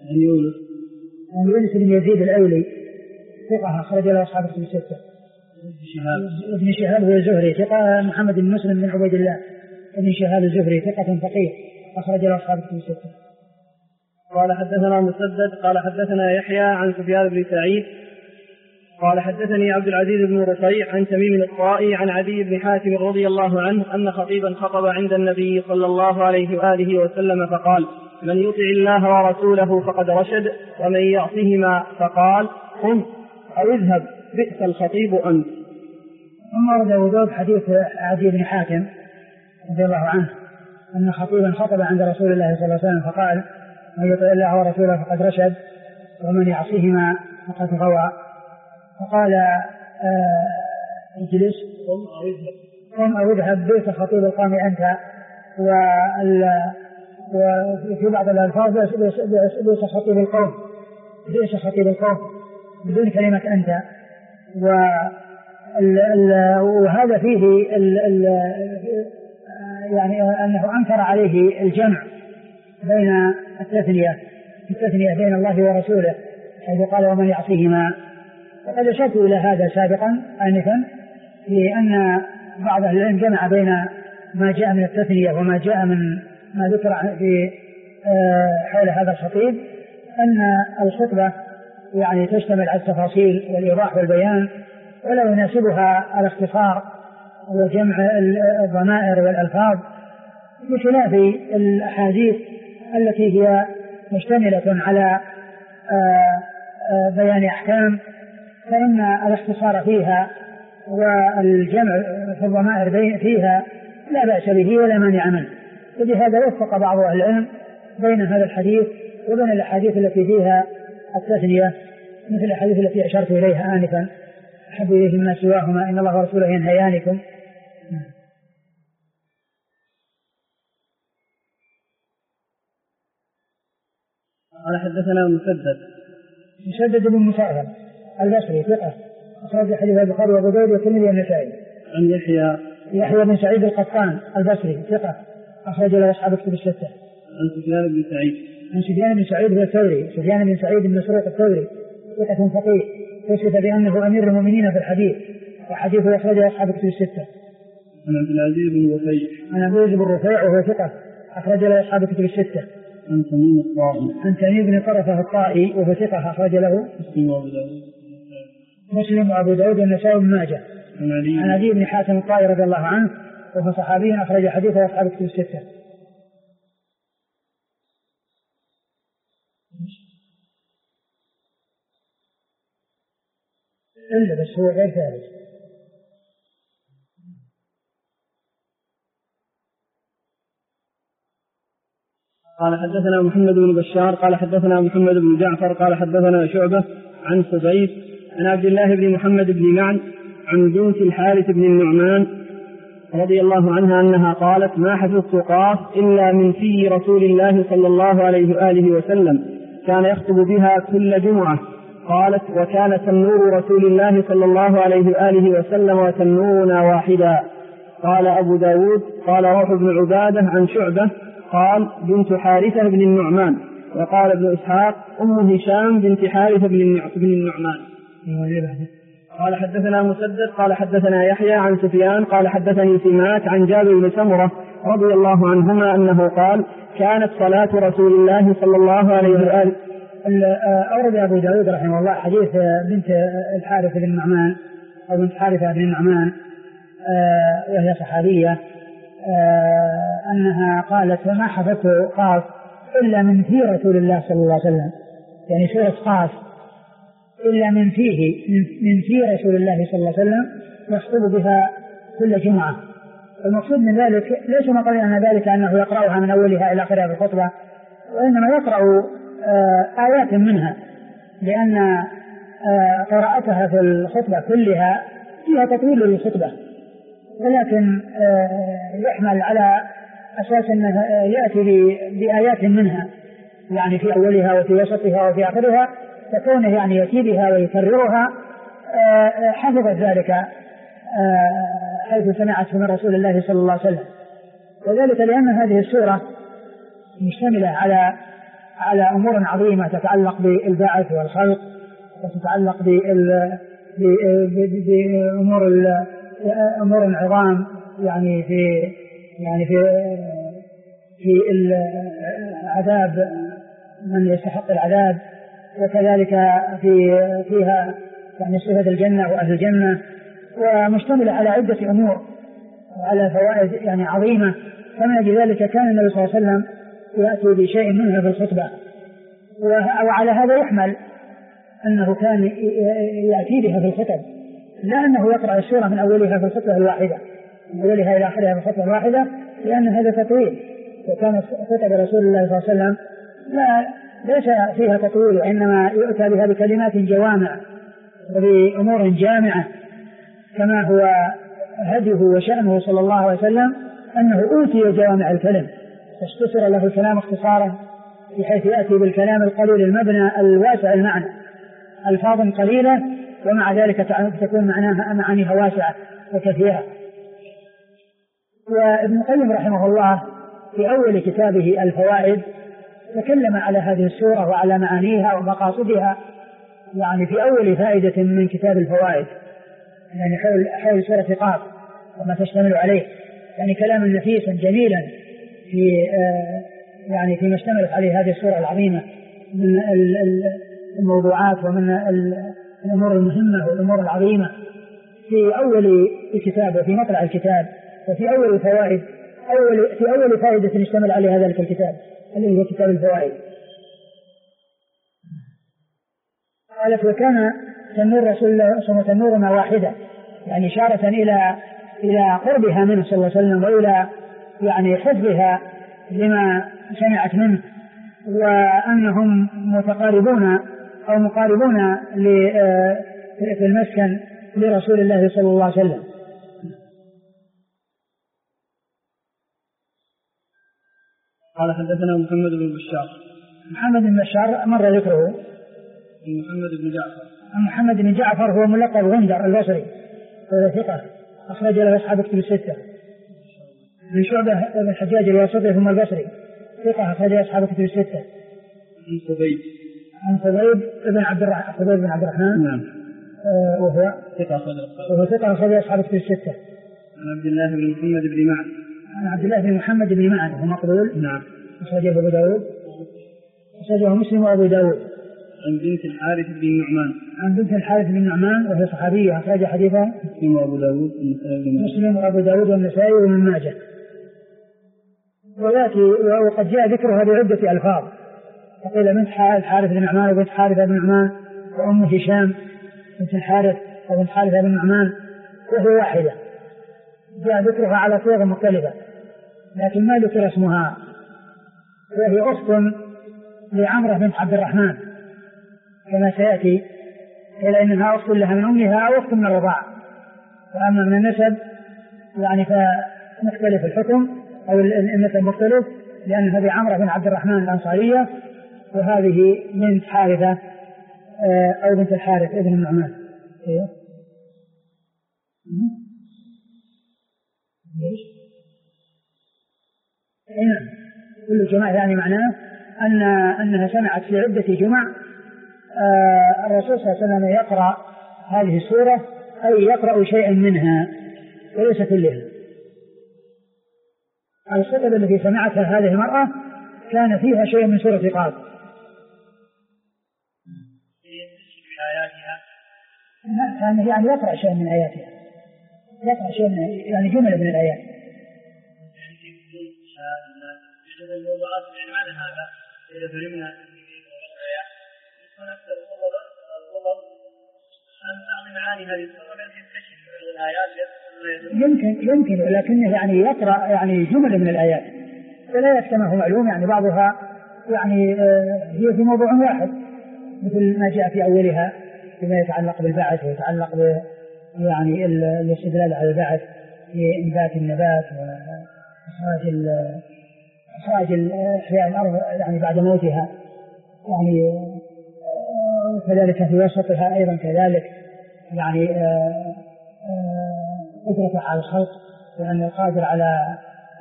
يونس بن يزيد الأولي ثقة، أخرج له أصحاب الكتب الستة. ابن شهاب هو الزهري ثقة. محمد بن مسلم بن عبيد الله ابن شهاب الزهري ثقة فقيه، أخرج له أصحاب الكتب الستة. قال حدثنا مسدد قال حدثنا يحيى عن سفيان بن سعيد قال حدثني عبد العزيز بن رفيع عن تميم الطائي عن عدي بن حاتم رضي الله عنه أن خطيبا خطب عند النبي صلى الله عليه وآله وسلم فقال: من يطع الله ورسوله فقد رشد، ومن يعصهما فقال: قم أو اذهب، بئس الخطيب أنت. ثم ورد أبو داود حديث عدي بن حاتم رضي الله عنه أن خطيبا خطب عند رسول الله صلى الله عليه وسلم فقال: من يطع الله ورسوله فقد رشد، ومن يعصيهما فقد غوى. فقال: اجلس، قم أو اذهب، بئس خطيب القوم أنت. وفي بعض الألفاظ بئس خطيب القوم، بئس خطيب القوم بدون كلمة أنت. وهذا فيه يعني أنه أنكر عليه الجمع بين التثنية بين الله ورسوله، حيث قال: ومن يعصيهما. وقد أشرت إلى هذا سابقا آنفا، لأن بعض أهل العلم جمع بين ما جاء من التثنية وما جاء من ما ذكر في حول هذا الخطيب، أن الخطبة يعني تشتمل على التفاصيل والإيضاح والبيان، ولا يناسبها الاختصار وجمع الضمائر والألفاظ، بخلاف الأحاديث التي هي مشتملة على بيان أحكام، فإن الاختصار فيها والجمع في الضمائر فيها لا بأس به ولا مانع منه. وبهذا وفق بعض أهل العلم بين هذا الحديث وبين الأحاديث التي فيها التثنية، مثل الأحاديث التي أشرت إليها آنفا: أحب إليه مما سواهما، إن الله ورسوله ينهيانكم. قال حدثنا مسدد بن مسافر البصري ثقة أخرج حديث البخاري وأبو داود والترمذي والنسائي. عن يحيى بن سعيد القطان البصري ثقة أخرج له أصحاب الكتب الستة. عن سفيان بن سعيد الثوري سفيان بن سعيد بن مسروق الثوري ثقة فقيه وصف بأنه أمير المؤمنين في الحديث وحديثه أخرجه أصحاب الكتب الستة. عن عبد العزيز بن رفيع وهو ثقة أخرج له أصحاب الكتب الستة. عن تميم بن طرفة الطائي وهو ثقة أخرج له مسلم وأبو داود والنسائي بن ماجه. عن عدي بن حاتم الطائي رضي الله عنه وهو صحابي أخرج حديثه أصحاب الكتب الستة. إلا بس هو غير ثالث. قال حدثنا محمد بن بشار قال حدثنا محمد بن جعفر قال حدثنا شعبة عن صبيب عن عبد الله بن محمد بن معن عن بنت الحارث بن النعمان رضي الله عنها أنها قالت ما حفظت قاف إلا من في رسول الله صلى الله عليه وآله وسلم كان يخطب بها كل جمعة. قالت وكان تنور رسول الله صلى الله عليه وآله وسلم وتنورنا واحدا. قال أبو داود قال روح بن عبادة عن شعبة قال بنت حارثة بن النعمان. وقال ابن إسحاق أم هشام بنت حارثة بن النعمان. قال حدثنا مسدد قال حدثنا يحيى عن سفيان قال حدثني سماك عن جابر بن سمرة رضي الله عنهما أنه قال كانت صلاة رسول الله صلى الله عليه وآله. أورد أبو داود رحمه الله حديث بنت الحارث بن النعمان أو بنت حارثة بن النعمان وهي صحابية أنها قالت وما حفظت قاف إلا من في رسول الله صلى الله عليه وسلم يعني سورة قاف إلا من في رسول الله صلى الله عليه وسلم يخطب بها كل جمعة. المقصود من ذلك ليس مقصود أن ذلك أنه يقرأها من أولها إلى آخرها بالخطبة وإنما يقرأ آيات منها لأن قراءتها في الخطبة كلها فيها تطويل للخطبة ولكن يحمل على أساس أنه يأتي بآيات منها يعني في أولها وفي وسطها وفي آخرها فكونه يعني يأتي بها ويكررها حفظت ذلك حيث سمعت من رسول الله صلى الله عليه وسلم. وذلك لأن هذه السورة مشتملة على أمور عظيمة تتعلق بالبعث والخلق وتتعلق بأمور عظام يعني في العذاب من يستحق العذاب وكذلك فيها يعني صفة الجنة وأهل الجنة ومشتملة على عدة أمور وعلى فوائد يعني عظيمة. فمن أجل ذلك كان النبي صلى الله عليه وسلم يأتي بشيء منها في الخطبة وعلى هذا يحمل أنه كان يأتي بها في الخطب لا أنه يقرأ السورة من أولها في الخطبة الواحدة من أولها إلى آخرها في الخطبة الواحدة لأن هذا تطويل وكان خطب رسول الله صلى الله عليه وسلم ليس فيها تطويل وإنما يؤتى بها بكلمات جوامع وبأمور جامعة كما هو هديه وشأنه صلى الله عليه وسلم أنه أوتي جوامع الكلم فاختصر له الكلام اختصارا بحيث يأتي بالكلام القليل المبنى الواسع المعنى ألفاظ قليلة ومع ذلك تكون معانيها واسعة وكثيرة. وابن القيم رحمه الله في أول كتابه الفوائد تكلم على هذه السورة وعلى معانيها ومقاصدها يعني في أول فائدة من كتاب الفوائد يعني حول سورة قاف وما تشتمل عليه يعني كلاما نفيسا جميلا في يعني فيما اشتملت عليه هذه السورة العظيمة من الموضوعات ومن الأمور المهمة والأمور العظيمة في أول الكتاب وفي مطلع الكتاب وفي أول الفوائد في أول فائدة اشتمل عليها ذلك الكتاب الذي هو كتاب الفوائد. قالت وكان تنور رسول الله صلى الله عليه وسلم تنورنا واحدة يعني إشارة إلى قربها منه صلى الله عليه وسلم وإلى يعني حفظها لما سمعت منه وأنهم متقاربون أو مقاربون في المسكن لرسول الله صلى الله عليه وسلم. قال حدثنا محمد بن بشار محمد بن بشار مر ذكره. محمد بن جعفر. محمد بن جعفر هو ملقب غندر البصري، وهو ثقة أخرج له أصحاب كتب الستة. من شعبة بن الحجاج الواسطي ثم البصري، ثقة أخرج له أصحاب كتب الستة. عن خبيب بن عبد الرحمن. نعم. وهو ثقة أخرج له أصحاب كتب الستة. عن عبد الله بن محمد بن معن. عن عبد الله بن محمد بن معن هو مقبول. نعم. أخرجه أبو داود، أخرجه مسلم وأبو داود. عن بنت الحارث بن النعمان. عن بنت الحارث بن النعمان وهي صحابية أخرج حديثها مسلم وأبو داود والنسائي وابن ماجه. وقد جاء ذكرها بعدة ألفاظ، فقيل بنت الحارث بن النعمان وبنت حارثة بن النعمان وأم هشام بنت الحارث وبنت حارثة بن النعمان، وهي واحدة. جاء ذكرها على صيغ مختلفة لكن ما ذكر اسمها، وهي أخت لعمرة بنت عبد الرحمن كما سيأتي، إلا إنها أخت لها من أمها أو أخت من الرضاعة. فأما من النسب يعني فمختلف الحكم أو النسب مختلف، لأن هذه عمرة بن عبد الرحمن الأنصارية وهذه بنت حارثة أو بنت الحارث ابن النعمان. كل جماعة يعني معناه أنها سمعت في عدة جمع الرسول صلى الله عليه وسلم يقرأ هذه السورة، أي يقرأ شيئا منها وليس كلها. الخطبة التي سمعتها هذه المرأة كان فيها شيء من سورة قاف. كان يعني يقرأ شيء من آياتها، يقرأ شيء يعني جملة من الآيات. معنى هذا إذا فهمنا الآيات ونكتب عن معاني هذه السورة تكتشف الآيات يمكن لكنه يعني يقرأ يعني جملة من الآيات. الآيات كما هو معلوم يعني بعضها يعني هي في موضوع واحد، مثل ما جاء في أولها فيما يتعلق بالبعث ويتعلق يعني الاستدلال على البعث في إنبات النبات وإخراج أحياء الأرض يعني بعد موتها، يعني كذلك في وسطها أيضا كذلك يعني قدرة على الخلق، لأن القادر على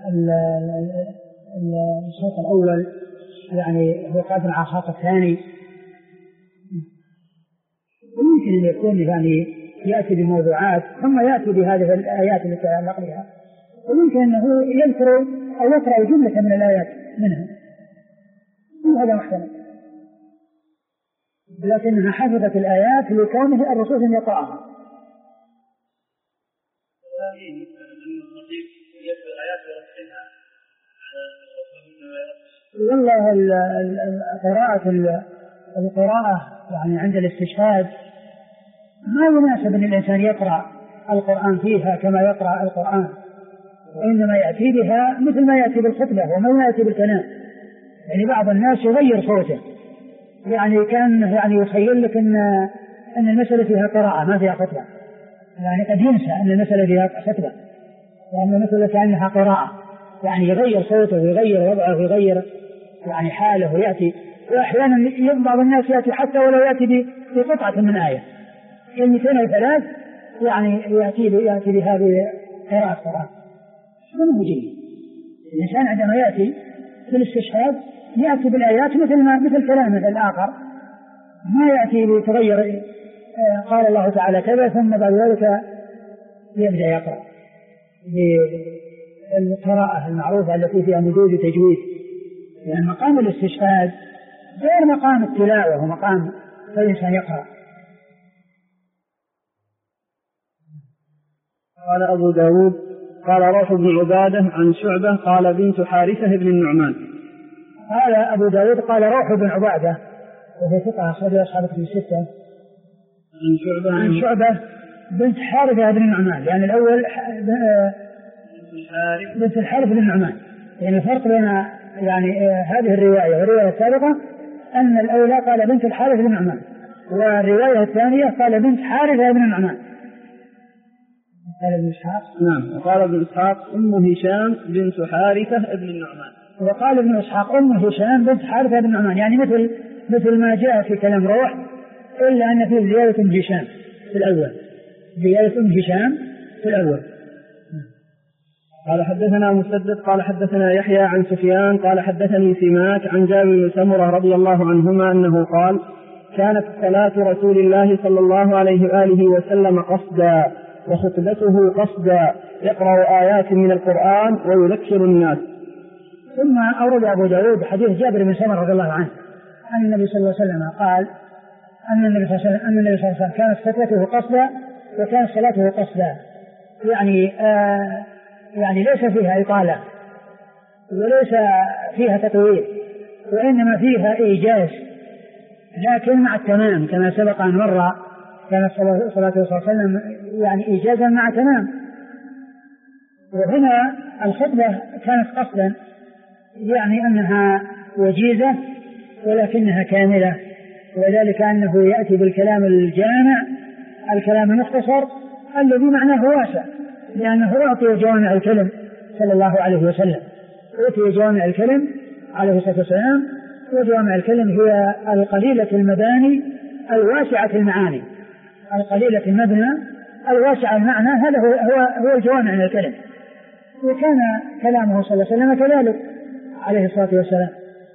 الخلق الأول يعني هو قادر على الخلق الثاني. يمكن أن يكون يعني يأتي بموضوعات ثم يأتي بهذه الآيات التي تتعلق بها، ويمكن أنه يذكر أو يقرأ جملة من الآيات منها، هذا محتمل، لكنها حفظت الآيات لكونه الرسول يقرأها. والله القراءة يعني عند الاستشهاد ما يناسب أن الإنسان يقرأ القرآن فيها كما يقرأ القرآن، وإنما يأتي بها مثل ما يأتي بالخطبة وما يأتي بالكلام. يعني بعض الناس يغير صوته، يعني كان يعني يخيل لك أن المسألة فيها قراءة ما فيها خطبة، يعني قد ينسى أن المسألة فيها خطبة وأن المسألة كأنها قراءة، يعني يغير صوته ويغير وضعه ويغير يعني حاله ويأتي. وأحيانا بعض الناس يأتي حتى ولو يأتي بقطعة من آية كلمتين أو ثلاث، يعني يأتي بهذه قراءة القرآن. هذا جيد. الإنسان عندما يأتي بالاستشهاد يأتي بالآيات مثل كلام الآخر، ما يأتي بتغير قال الله تعالى كذا ثم بعد ذلك يبدأ يقرأ بالقراءة المعروفة التي فيها مدود تجويد، يعني مقام الاستشهاد غير مقام التلاوة ومقام الإنسان يقرأ. قال أبو داود قال روح بن عبادة عن شعبة قال بنت حارثة بن النعمان. قال أبو داود قال روح بن عبادة وهي ثقة أخرج أصحاب الكتب الستة. عن شعبة بنت حارثة بن النعمان، يعني الأول بنت الحارث بن النعمان. يعني الفرق بين يعني هذه الرواية والرواية السابقة أن الأولى قال بنت الحارث بن النعمان، والرواية الثانية قال بنت حارثة بن النعمان. قال ابن إسحاق نعم، وقال ابن إسحاق أم هشام بنت حارثة بن النعمان. وقال ابن إسحاق أم هشام بنت حارثة بن نعمان، يعني مثل ما جاء في كلام روح، إلا أن فيه زيادة هشام في الأول، زيادة هشام في الأول. قال حدثنا مسدد قال حدثنا يحيى عن سفيان قال حدثني سماك عن جابر بن سمرة رضي الله عنهما أنه قال: كانت صلاة رسول الله صلى الله عليه وآله وسلم قصدا وخطبته قصدا، يقرأ آيات من القرآن ويذكر الناس. ثم أورد أبو داود حديث جابر بن سمرة رضي الله عنه أن النبي صلى الله عليه وسلم قال أن النبي صلى الله عليه وسلم كانت خطبته قصدا وكانت صلاته قصدا، يعني ليس فيها إطالة وليس فيها تطويل، وإنما فيها إيجاز، لكن مع التمام كما سبق أن مر. كانت صلاته صلى الله عليه وسلم يعني إيجازا مع تمام. وهنا الخطبة كانت قصدا، يعني أنها وجيزة ولكنها كاملة، وذلك أنه يأتي بالكلام الجامع، الكلام المختصر الذي معناه واسع، لأنه أعطي جوامع الكلم صلى الله عليه وسلم، أعطي جوامع الكلم عليه الصلاة والسلام، وجوامع الكلم هي القليلة المباني الواسعة المعاني، القليلة المبنى الواسعة المعنى، هذا هو الجوامع من الكلم. وكان كلامه صلى الله عليه وسلم كذلك عليه الصلاة والسلام.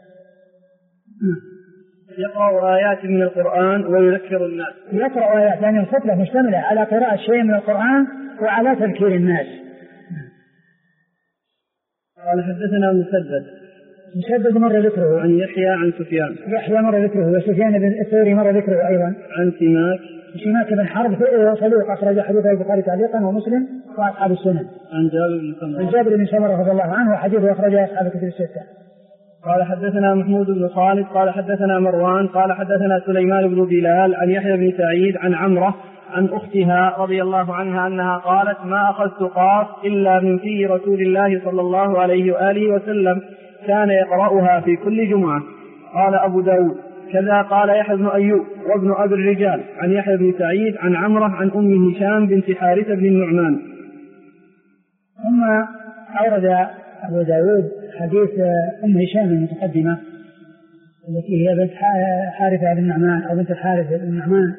يقرأ آيات من القرآن ويذكر الناس. يقرأ آيات، يعني الخطبة مشتملة على قراءة شيء من القرآن وعلى تذكير الناس. قال حدثنا مسدد مر ذكره عن يحيى عن سفيان، يحيى مر ذكره، وسفيان بن الثوري مر ذكره أيضا، عن سماك بن حرب صدوق أخرج حديثه البخاري تعليقا ومسلم وأصحاب السنن، عن جابر بن سمرة رضي الله عنه وحديثه أخرجه أصحاب الكتب الستة. قال حدثنا محمود بن خالد قال حدثنا مروان قال حدثنا سليمان بن بلال عن يحيى بن سعيد عن عمرة عن أختها رضي الله عنها أنها قالت: ما أخذت قاف إلا من في رسول الله صلى الله عليه وآله وسلم، كان يقرأها في كل جمعة. قال أبو داود: كذا قال يحيى بن أيوب وابن أبي الرجال عن يحيى بن سعيد عن عمرة عن أم هشام بنت حارثة بن النعمان. ثم أورد أبو داود حديث أم هشام المتقدمة التي هي بنت حارثة بن النعمان أو بنت الحارث بن النعمان،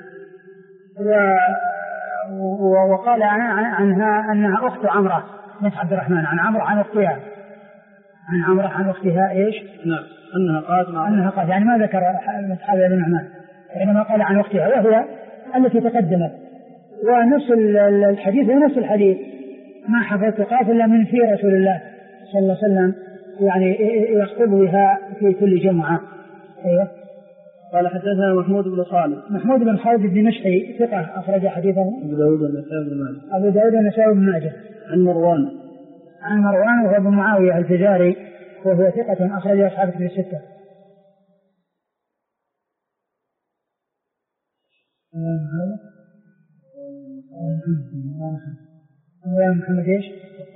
وقال عنها أنها أخت عمرة بنت عبد الرحمن، عن عمرة عن أختها، عن عمرة عن أختها إيش؟ نعم، أنها قالت يعني ما ذكر بنت حارثة بن النعمان، إنما قال عن أختها وهي التي تقدمت. ونفس الحديث هو نفس الحديث: ما حفظت قاف إلا من في رسول الله صلى الله عليه وسلم، يعني يخطب بها في كل جمعة. أيوه. قال حدثنا محمود بن خالد الدمشقي ثقة أخرج حديثه أبو داود والنسائي بن ماجه. عن مروان وهو ابن معاوية الفزاري وهو ثقة أخرج أصحاب الكتب الستة. محمد ايش؟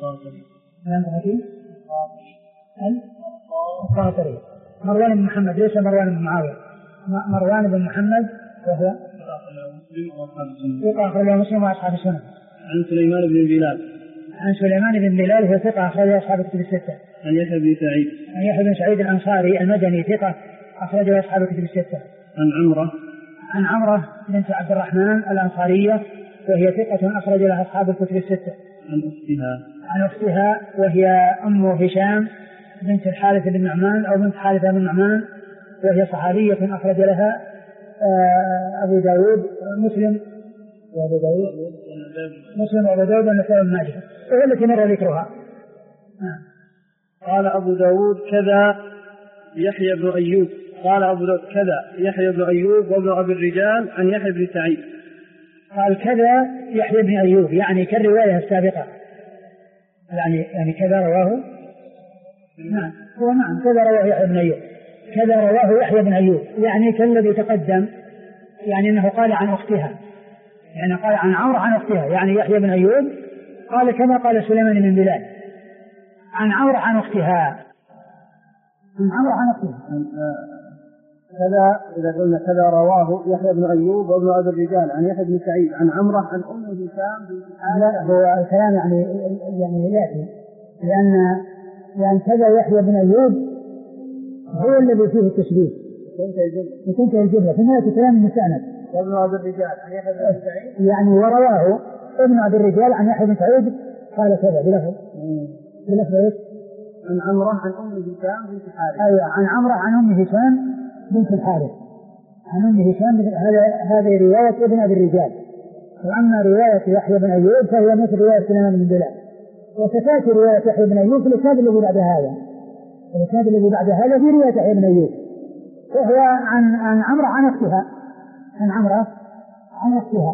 القاطري. مروان بن محمد ليس مروان بن معاوية، مروان بن محمد وهو ثقة أخرج مسلم وأصحاب السنن. عن سليمان بن بلال هو ثقة أخرج أصحاب الكتب الستة. عن يحيى بن سعيد الأنصاري المدني ثقة أخرج أصحاب الكتب الستة. عن عمرة بنت عبد الرحمن الأنصارية وهي ثقة أخرج لها أصحاب الكتب الستة. عن أختها وهي أم هشام بنت الحارث بن نعمان أو بنت حارثة بن نعمان، وهي صحابية أخرج لها أبو داود مسلم وأبو داود والنسائي بن ماجه، وهي التي مر ذكرها. قال أبو داود: كذا يحيى بن أيوب. قال أبو داود: كذا يحيى بن أيوب وابن أبي الرجال عن يحيى بن سعيد. قال: كذا يحيى بن أيوب، يعني كالرواية السابقة، يعني كذا رواه. نعم، كذا رواه يحيى بن أيوب، كذا رواه يحيى بن أيوب، يعني كالذي تقدم، يعني أنه قال عن أختها، يعني قال عن عمرو عن أختها، يعني يحيى بن أيوب قال كما قال سليمان بن بلال عن عمرو عن أختها. كذا إذا قلنا كذا رواه يحيى بن أيوب وابن أبي الرجال عن يحيى بن سعيد عن عمرة عن أم هشام بنت حارثة. لا، هو الكلام يعني يأتي، يعني كذا يحيى بن أيوب هو الذي فيه التشبيه وتنتهي الجملة في نهاية كلام المستأنف. وابن أبي الرجال عن يحيى بن سعيد يعني ورواه ابن أبي الرجال عن يحيى بن سعيد قال كذا بلفظ ايش؟ عن عمرة عن أم هشام بنت الحارث. أيوة عن عمرة عن أم هشام بنت الحارث. عن أم هشام هذه رواية ابن أبي الرجال. وأما رواية يحيى بن أيوب فهي مثل رواية سليمان بن بلال. وستأتي رواية يحيى بن أيوب في الإسناد الذي بعد هذا. الإسناد الذي بعد هذا في رواية يحيى بن أيوب وهو عن عمرة عن أختها. عن عمرة عن أختها.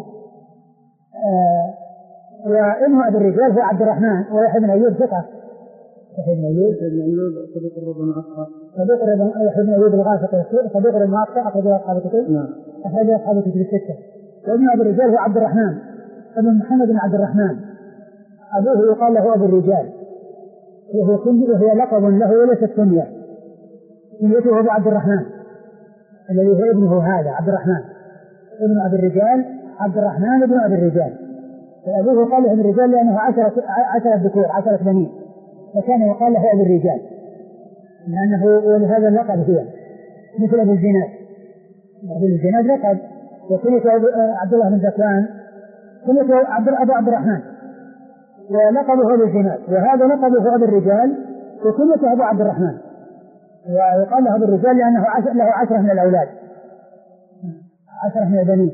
وابن أبي الرجال هو عبد الرحمن ويحيى بن أيوب ثقة. يحيى بن أيوب صديق الربع معصر. صديق يحيى بن أيوب الغافق صديق الربع معصر أخرج أصحاب الكتب. نعم. أخرج أصحاب الكتب الستة. وابن أبي الرجال هو عبد الرحمن ابن محمد بن عبد الرحمن. أبوه يقال له أبو الرجال وهو لقب له وليست كنية. كنيته أبو عبد الرحمن الذي هو ابنه هذا عبد الرحمن ابن أبي الرجال عبد الرحمن ابن أبي الرجال. وأبوه قال له ابن الرجال لأنه 10 ذكور 10 بنين فكان يقال له أبو الرجال لأنه ولهذا اللقب هي مثل أبو الزناد. أبو الزناد لقب وكنيته عبد الله بن زكوان كنيته أبو عبد الرحمن ولقبه أبو الزناد وهذا لقبه أبو الرجال وكنيته أبو عبد الرحمن. ويقال له أبو الرجال لأنه له 10 من الأولاد 10 من البنين.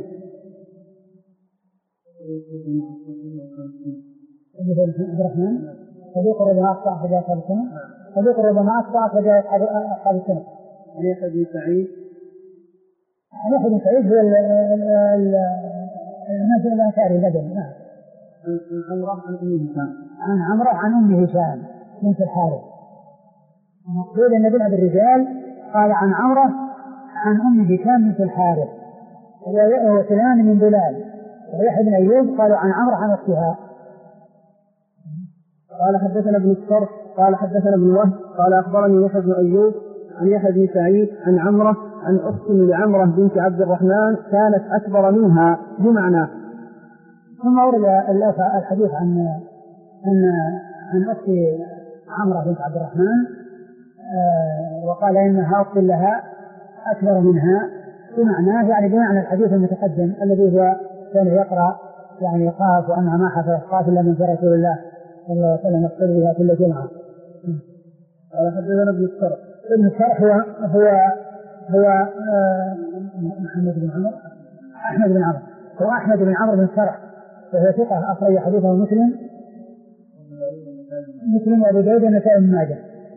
عبد الرحمن صديق الربع معصر أخرج أصحاب السنة. صديق الربع معصر أخرج أصحاب السنة. عن يحيى بن سعيد. عن يحيى بن سعيد هو الناس الأنصاري المدني. نعم. عن عمرة عن أم هشام. عن عمرة عن أم هشام بنت الحارث. مقصود أن ابن أبي الرجال قال عن عمرة عن أم هشام بنت الحارث وسليمان بن بلال ويحيى بن أيوب قالوا عن عمرة عن أختها. قال حدثنا ابن الصرف قال حدثنا ابن وهب قال أخبرني يحيى بن أيوب عن يحيى بن سعيد عن عمرة عن أخت لعمرة بنت عبد الرحمن كانت أكبر منها بمعنى. ثم ورد الحديث عن أخت عمرة بنت عبد الرحمن وقال إنها أخت لها أكبر منها بمعناه يعني بمعنى الحديث المتقدم الذي هو كان يقرأ يعني يخاف وأنها ما حفظت إلا من رسول الله صلى الله عليه وسلم يقصد بها كل جمعة. قال حدثنا ابن الصرف. ابن الصرف هو محمد بن عمرو أحمد بن عمرو هو أحمد بن عمرو بن الصرف وهو ثقة أخرج حديثه مسلم وأبو داود والنسائي بن ماجه.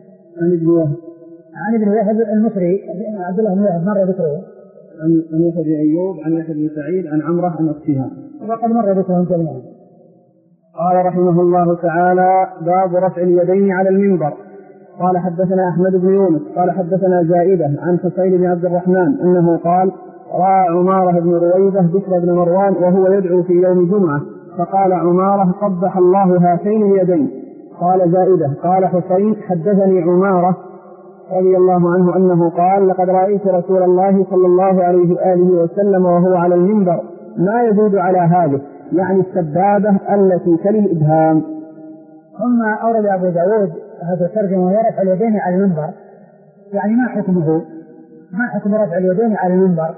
عن ابن وهب المصري عبد الله بن وهب مر ذكره. عن يحيى بن أيوب عن يحيى بن سعيد عن عمرة عن أختها وقد مر ذكرهم جميعا. قال رحمه الله تعالى باب رفع اليدين على المنبر. قال حدثنا أحمد بن يونس قال حدثنا زائدة عن حسين بن عبد الرحمن أنه قال رأى عمارة بن رويبة بشر بن مروان وهو يدعو في يوم جمعة فقال عمارة قبح الله هاتين اليدين. قال زائدة قال حسين حدثني عمارة رضي الله عنه أنه قال لقد رأيت رسول الله صلى الله عليه وآله وسلم وهو على المنبر ما يزيد على هذه يعني السبابة التي تلي الإبهام. ثم أورد أبو داود هذا الترجمة ورفع اليدين على المنبر يعني ما حكمه ما حكم رفع اليدين على المنبر.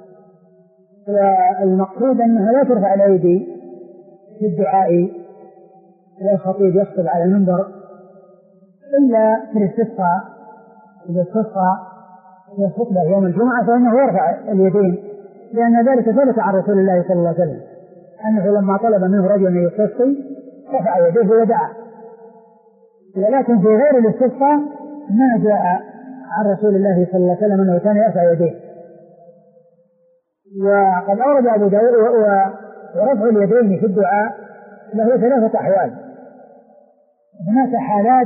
والمقصود أنها لا ترفع الأيدي في الدعاء والخطيب يخطب على المنبر إلا في الاستسقاء. إذا استسقى في الخطبة يوم الجمعة فإنه يرفع اليدين لأن ذلك ثبت عن رسول الله صلى الله عليه وسلم أنه لما طلب منه رجل أن يستسقي رفع يديه ودعا. ولكن في غير الاستسقاء ما جاء عن رسول الله صلى الله عليه وسلم أنه كان يرفع يديه. وقد أورد أبو داود ورفع اليدين في الدعاء له 3 أحوال. هناك حالات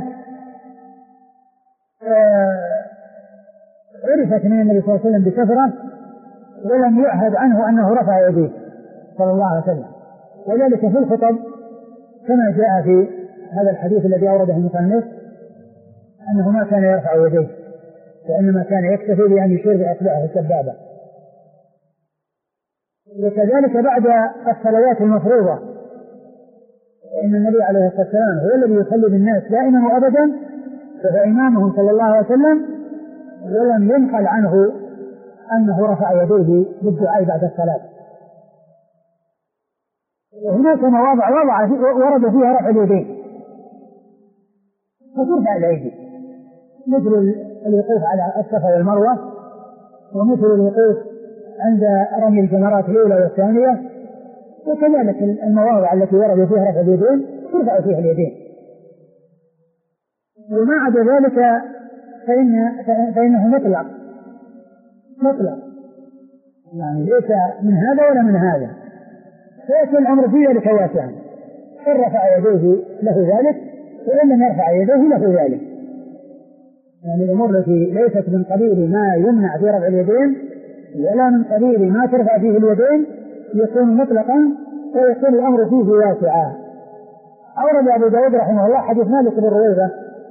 عرفت من النبي صلى الله عليه وسلم بكثرة ولم يعهد عنه أنه رفع يديه صلى الله عليه وسلم وذلك في الخطب كما جاء في هذا الحديث الذي أورده المصنف أنه ما كان يرفع يديه وإنما كان يكتفي بأن يشير بأصبعه السبابة. وكذلك بعد الصلوات المفروضة إن النبي عليه الصلاة والسلام هو الذي يصلي بالناس دائما وأبدا وهو إمامهم صلى الله عليه وسلم، ولم ينقل عنه أنه رفع يديه بالدعاء بعد الصلاة. وهناك مواضع ورد فيها رفع اليدين فترفع الأيدي، مثل الوقوف على الصفا والمروة، ومثل الوقوف عند رمي الجمرات الأولى والثانية، وكذلك المواضع التي ورد فيها رفع اليدين ترفع فيها اليدين. وما عدا ذلك فإنه مطلق يعني ليس من هذا ولا من هذا، فيكون الأمر في ذلك واسعا، إن رفع يديه له ذلك وإن لم يرفع يديه له ذلك. يعني الأمور التي ليست من قبيل ما يمنع في رفع اليدين ولا من قبيل ما ترفع فيه اليدين يكون مطلقا ويكون الأمر فيه واسعا. أورد أبو داود رحمه الله حديث مالك بن رويبة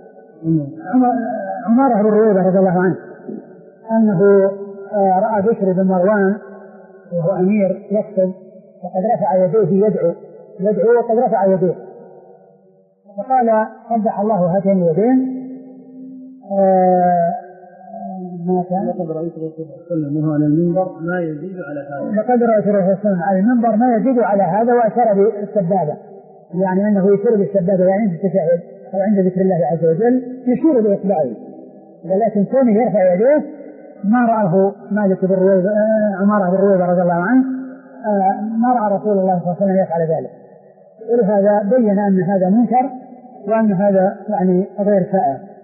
عمارة بن رويبة رضي الله عنه أنه رأى بشر بن مروان وهو أمير يكتب وقد رفع يديه يدعو وقد رفع يديه، فقال قبح الله هاتين اليدين. ما كان لقد رأيت رسول الله صلى الله عليه وسلم على المنبر ما يزيد على هذا، لقد رأيت رسول الله صلى الله عليه وسلم على المنبر ما يزيد على هذا، وأشار بالسبابة، يعني أنه يشير بالسبابة يعني عند التشهد أو عند ذكر الله عز وجل يشير بإصبعه، ولكن كونه يرفع يديه ما رآه مالك بن رويبة عمارة بن رويبة رضي الله عنه، ما رأى رسول الله صلى الله عليه وسلم يفعل ذلك، ولهذا بين أن هذا منكر وأن هذا يعني غير سائغ.